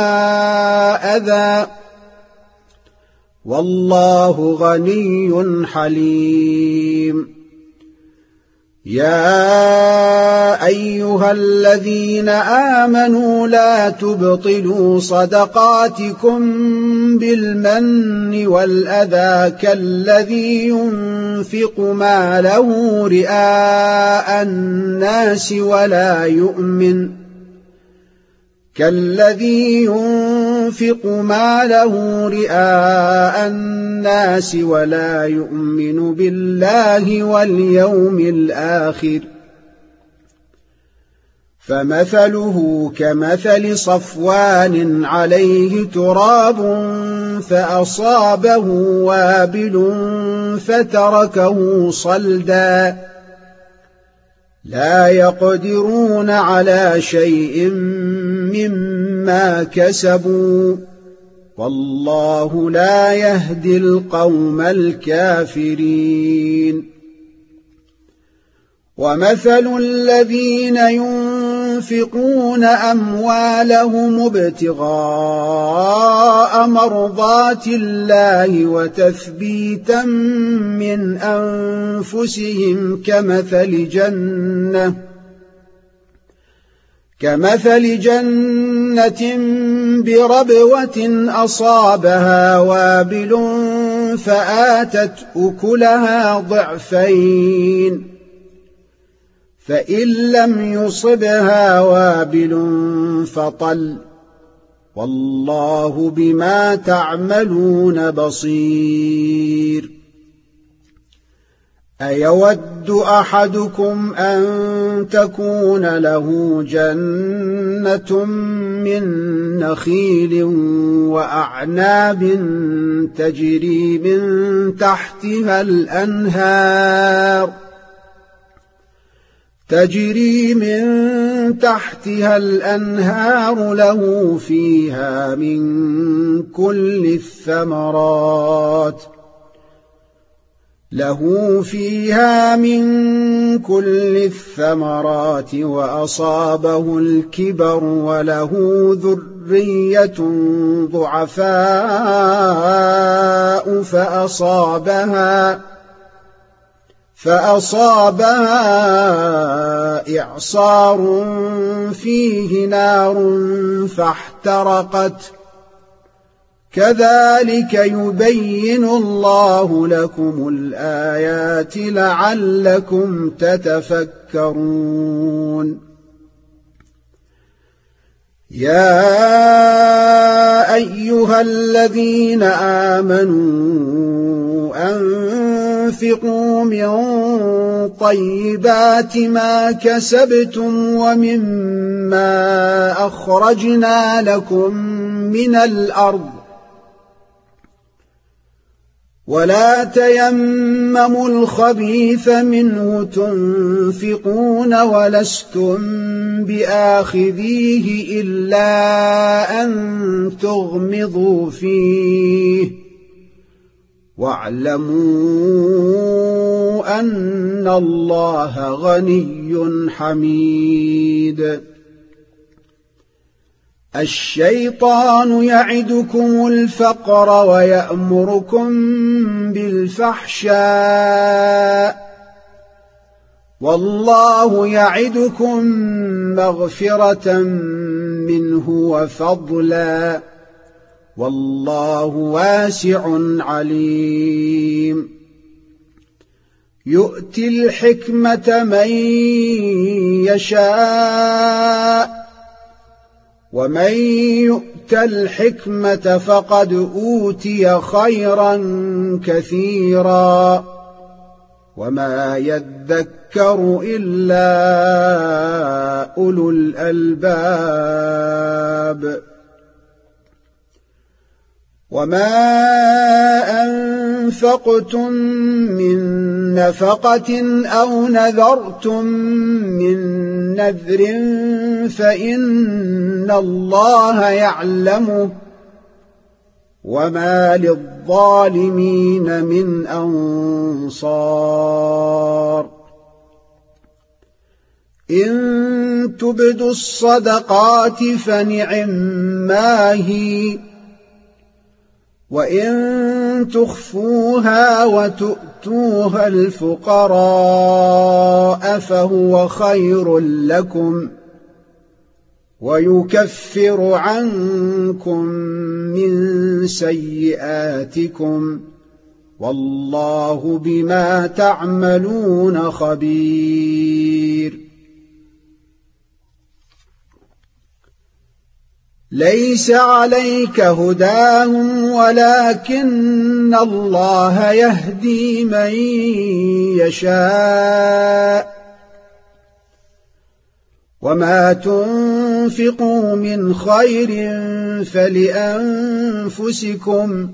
أذى والله غني حليم يا أيها الذين آمنوا لا تبطلوا صدقاتكم بالمن والأذى كالذي ينفق ماله رئاء الناس ولا يؤمن كالذي ينفق ماله رئاء الناس ولا يؤمن بالله واليوم الآخر فمثله كمثل صفوان عليه تراب فأصابه وابل فتركه صلدا لا يقدرون على شيء مما كسبوا والله لا يهدي القوم الكافرين ومثل الذين ينفقون أموالهم ابتغاء مرضات الله وتثبيتا من أنفسهم كمثل جنة كمثل جنة بربوة أصابها وابل فآتت أكلها ضعفين فإن لم يصبها وابل فطل والله بما تعملون بصير أيود أحدكم أن تكون له جنة من نخيل وأعناب تجري من تحتها الأنهار تجري من تحتها الأنهار له فيها من كل الثمرات له فيها من كل الثمرات وأصابه الكبر وله ذرية ضعفاء فأصابها فأصابها إعصار فيه نار فاحترقت كذلك يبين الله لكم الآيات لعلكم تتفكرون يا أيها الذين آمنوا أنفقوا أنفقوا من طيبات ما كسبتم ومما أخرجنا لكم من الأرض ولا تيمموا الخبيث منه تنفقون ولستم بآخذيه إلا أن تغمضوا فيه واعلموا أن الله غني حميد. الشيطان يعدكم الفقر ويأمركم بالفحشاء والله يعدكم مغفرة منه وفضلا والله واسع عليم. يؤتي الحكمة من يشاء ومن يؤت الحكمة فقد أوتي خيرا كثيرا وما يذكر إلا أولو الألباب. وما أنفقتم من نفقة أو نذرتم من نذر فإن الله يعلمه وما للظالمين من أنصار. إن تبدوا الصدقات فنعما هي وإن تخفوها وتؤتوها الفقراء فهو خير لكم ويكفر عنكم من سيئاتكم والله بما تعملون خبير. ليس عليك هداهم ولكن الله يهدي من يشاء وما تنفقوا من خير فلأنفسكم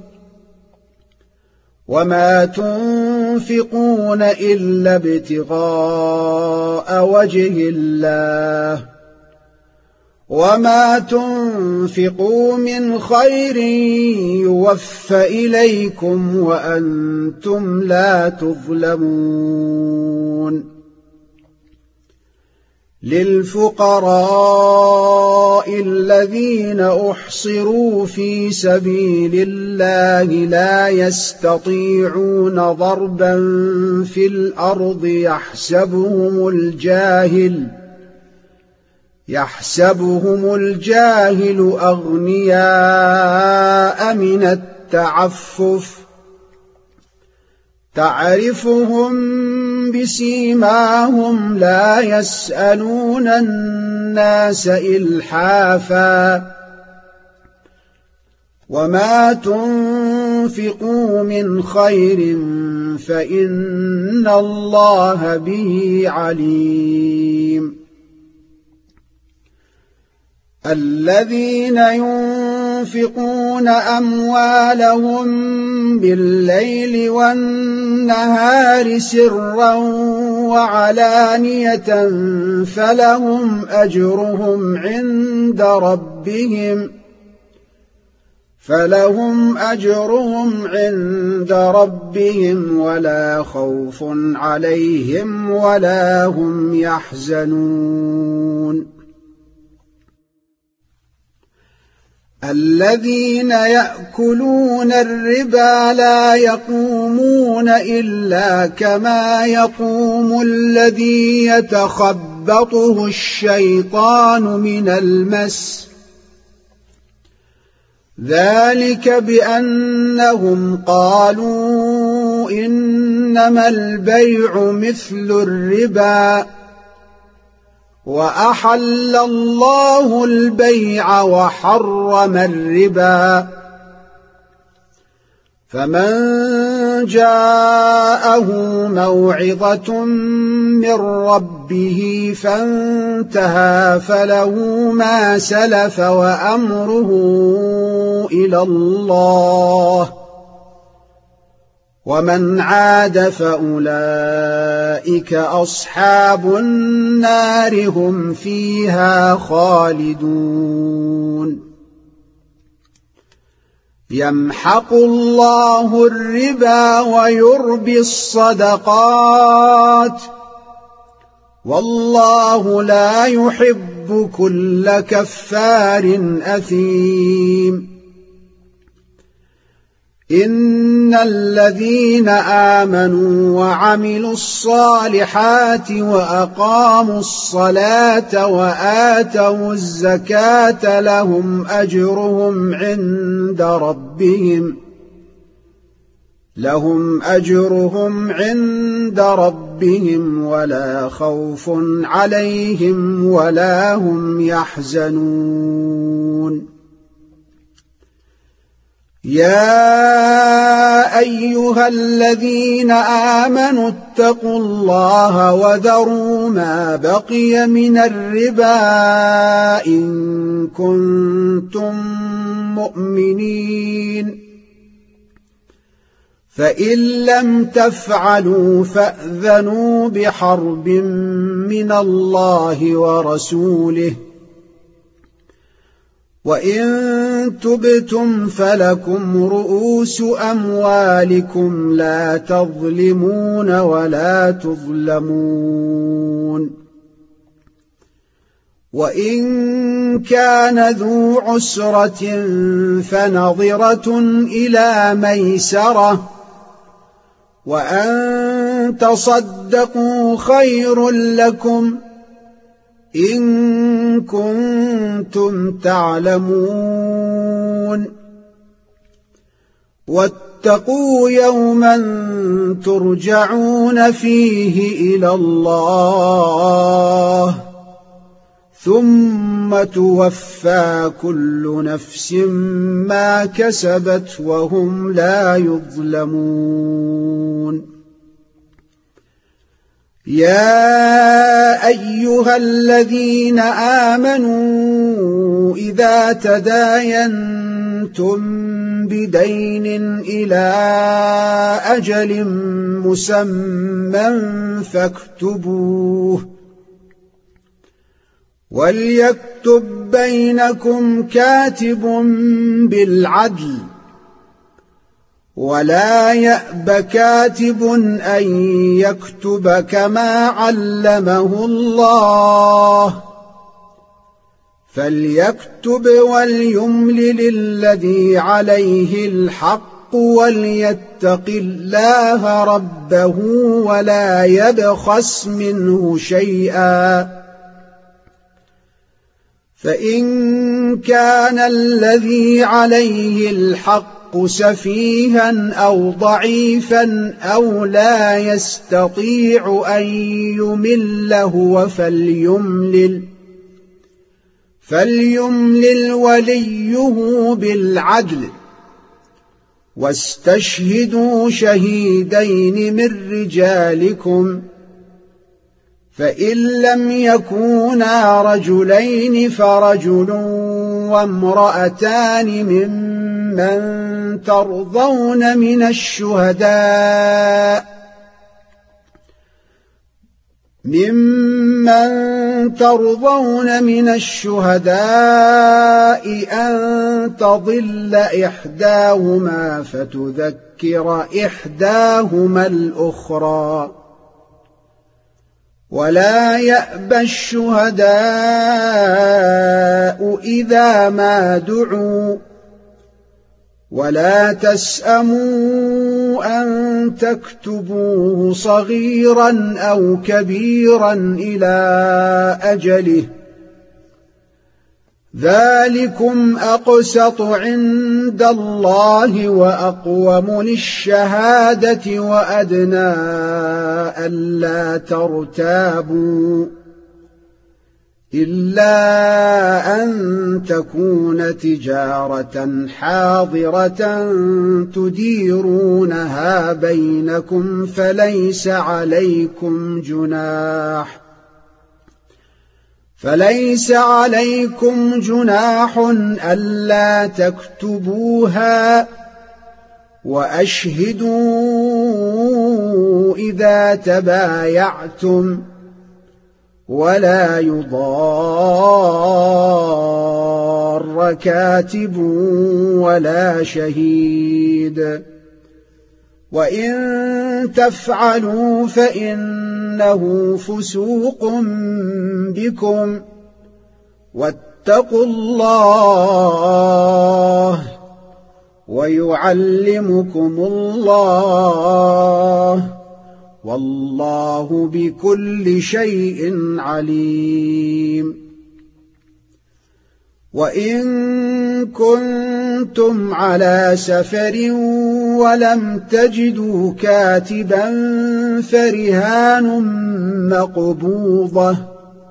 وما تنفقون إلا ابتغاء وجه الله وما تنفقوا من خير يوفى إليكم وأنتم لا تظلمون. للفقراء الذين أحصروا في سبيل الله لا يستطيعون ضربا في الأرض يحسبهم الجاهل يحسبهم الجاهل أغنياء من التعفف تعرفهم بسيماهم لا يسألون الناس إلحافا وما تنفقوا من خير فإن الله به عليم. الذين ينفقون أموالهم بالليل والنهار سرا وعلانية فلهم أجرهم عند ربهم فلهم أجرهم عند ربهم ولا خوف عليهم ولا هم يحزنون. الذين يأكلون الربا لا يقومون إلا كما يقوم الذي يتخبطه الشيطان من المس ذلك بأنهم قالوا إنما البيع مثل الربا وأحل الله البيع وحرم الربا فمن جاءه موعظة من ربه فانتهى فله ما سلف وأمره إلى الله، ومن عاد فأولئك أصحاب النار هم فيها خالدون. يمحق الله الربا ويربي الصدقات، والله لا يحب كل كفار أثيم. إن الذين آمنوا وعملوا الصالحات وأقاموا الصلاة وآتوا الزكاة لهم أجرهم عند ربهم لهم أجرهم عند ربهم ولا خوف عليهم ولا هم يحزنون. يا أيها الذين آمنوا اتقوا الله وذروا ما بقي من الربا إن كنتم مؤمنين، فإن لم تفعلوا فأذنوا بحرب من الله ورسوله، وإن تبتم فلكم رؤوس أموالكم لا تظلمون ولا تظلمون. وإن كان ذو عسرة فنظرة إلى ميسرة، وأن تصدقوا خير لكم إن كنتم تعلمون. واتقوا يوما ترجعون فيه إلى الله ثم توفى كل نفس ما كسبت وهم لا يظلمون. يا أيها الذين آمنوا إذا تداينتم بدين إلى أجل مسمى فاكتبوه، وليكتب بينكم كاتب بالعدل، ولا يأب كاتب أن يكتب كما علمه الله، فليكتب وليملل الذي عليه الحق وليتق الله ربه ولا يبخس منه شيئا، فإن كان الذي عليه الحق سفيها أو ضعيفا أو لا يستطيع أن يمل هو فليملل فليملل وليه بالعدل، واستشهدوا شهيدين من رجالكم، فإن لم يكونا رجلين فرجل وامرأتان ممن ترضون من الشهداء ممن ترضون من الشهداء أن تضل إحداهما فتذكر إحداهما الأخرى، ولا يأبى الشهداء إذا ما دعوا، ولا تسأموا أن تكتبوه صغيرا أو كبيرا إلى أجله، ذلكم أقسط عند الله وأقوم للشهادة وأدنى ألا ترتابوا، إلا أن تكون تجارة حاضرة تديرونها بينكم فليس عليكم جناح فليس عليكم جناح ألا تكتبوها وأشهدوا إذا تبايعتم ولا يضار كاتب ولا شهيد وإن تفعلوا فإنه فسوق بكم واتقوا الله ويعلمكم الله والله بكل شيء عليم وإن كنتم على سفر ولم تجدوا كاتبا فرهان مقبوضة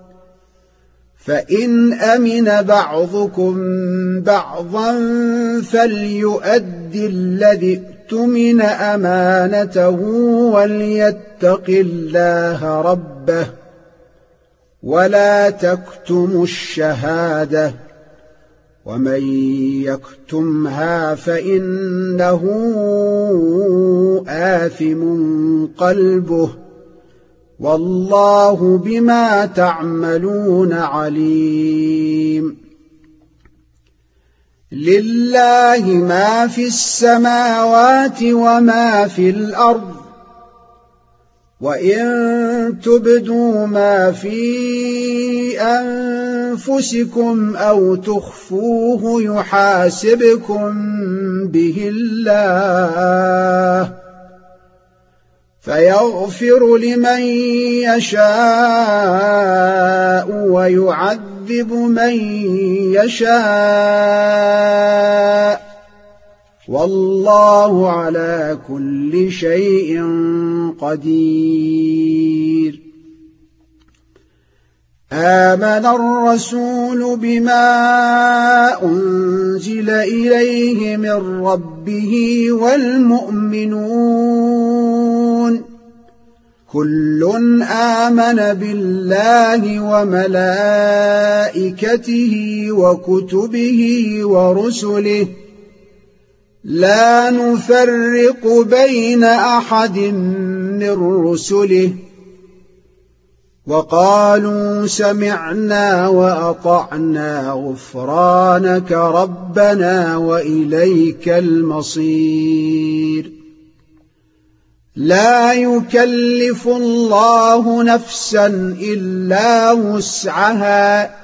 فإن أمن بعضكم بعضا فليؤد الذي اؤتمن أمانته وليتق الله ربه ولا تكتموا الشهادة ومن يكتمها فإنه آثم قلبه والله بما تعملون عليم لله ما في السماوات وما في الأرض وإن تبدوا ما في أنفسكم أو تخفوه يحاسبكم به الله فيغفر لمن يشاء ويعذب من يشاء والله على كل شيء قدير آمن الرسول بما أنزل إليه من ربه والمؤمنون كل آمن بالله وملائكته وكتبه ورسله لا نفرق بين أحد من رسله وقالوا سمعنا وأطعنا غفرانك ربنا وإليك المصير لا يكلف الله نفسا إلا وسعها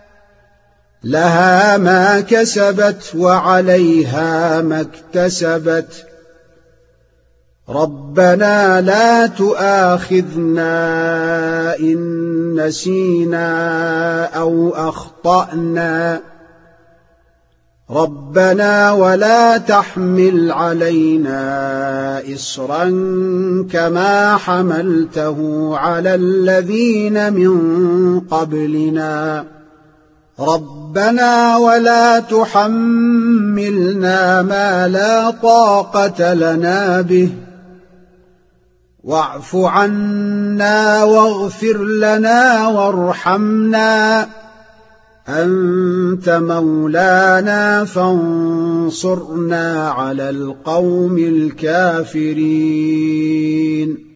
لها ما كسبت وعليها ما اكتسبت ربنا لا تؤاخذنا إن نسينا أو أخطأنا ربنا ولا تحمل علينا إصرا كما حملته على الذين من قبلنا ربنا ولا تحملنا ما لا طاقة لنا به واعف عنا واغفر لنا وارحمنا أنت مولانا فانصرنا على القوم الكافرين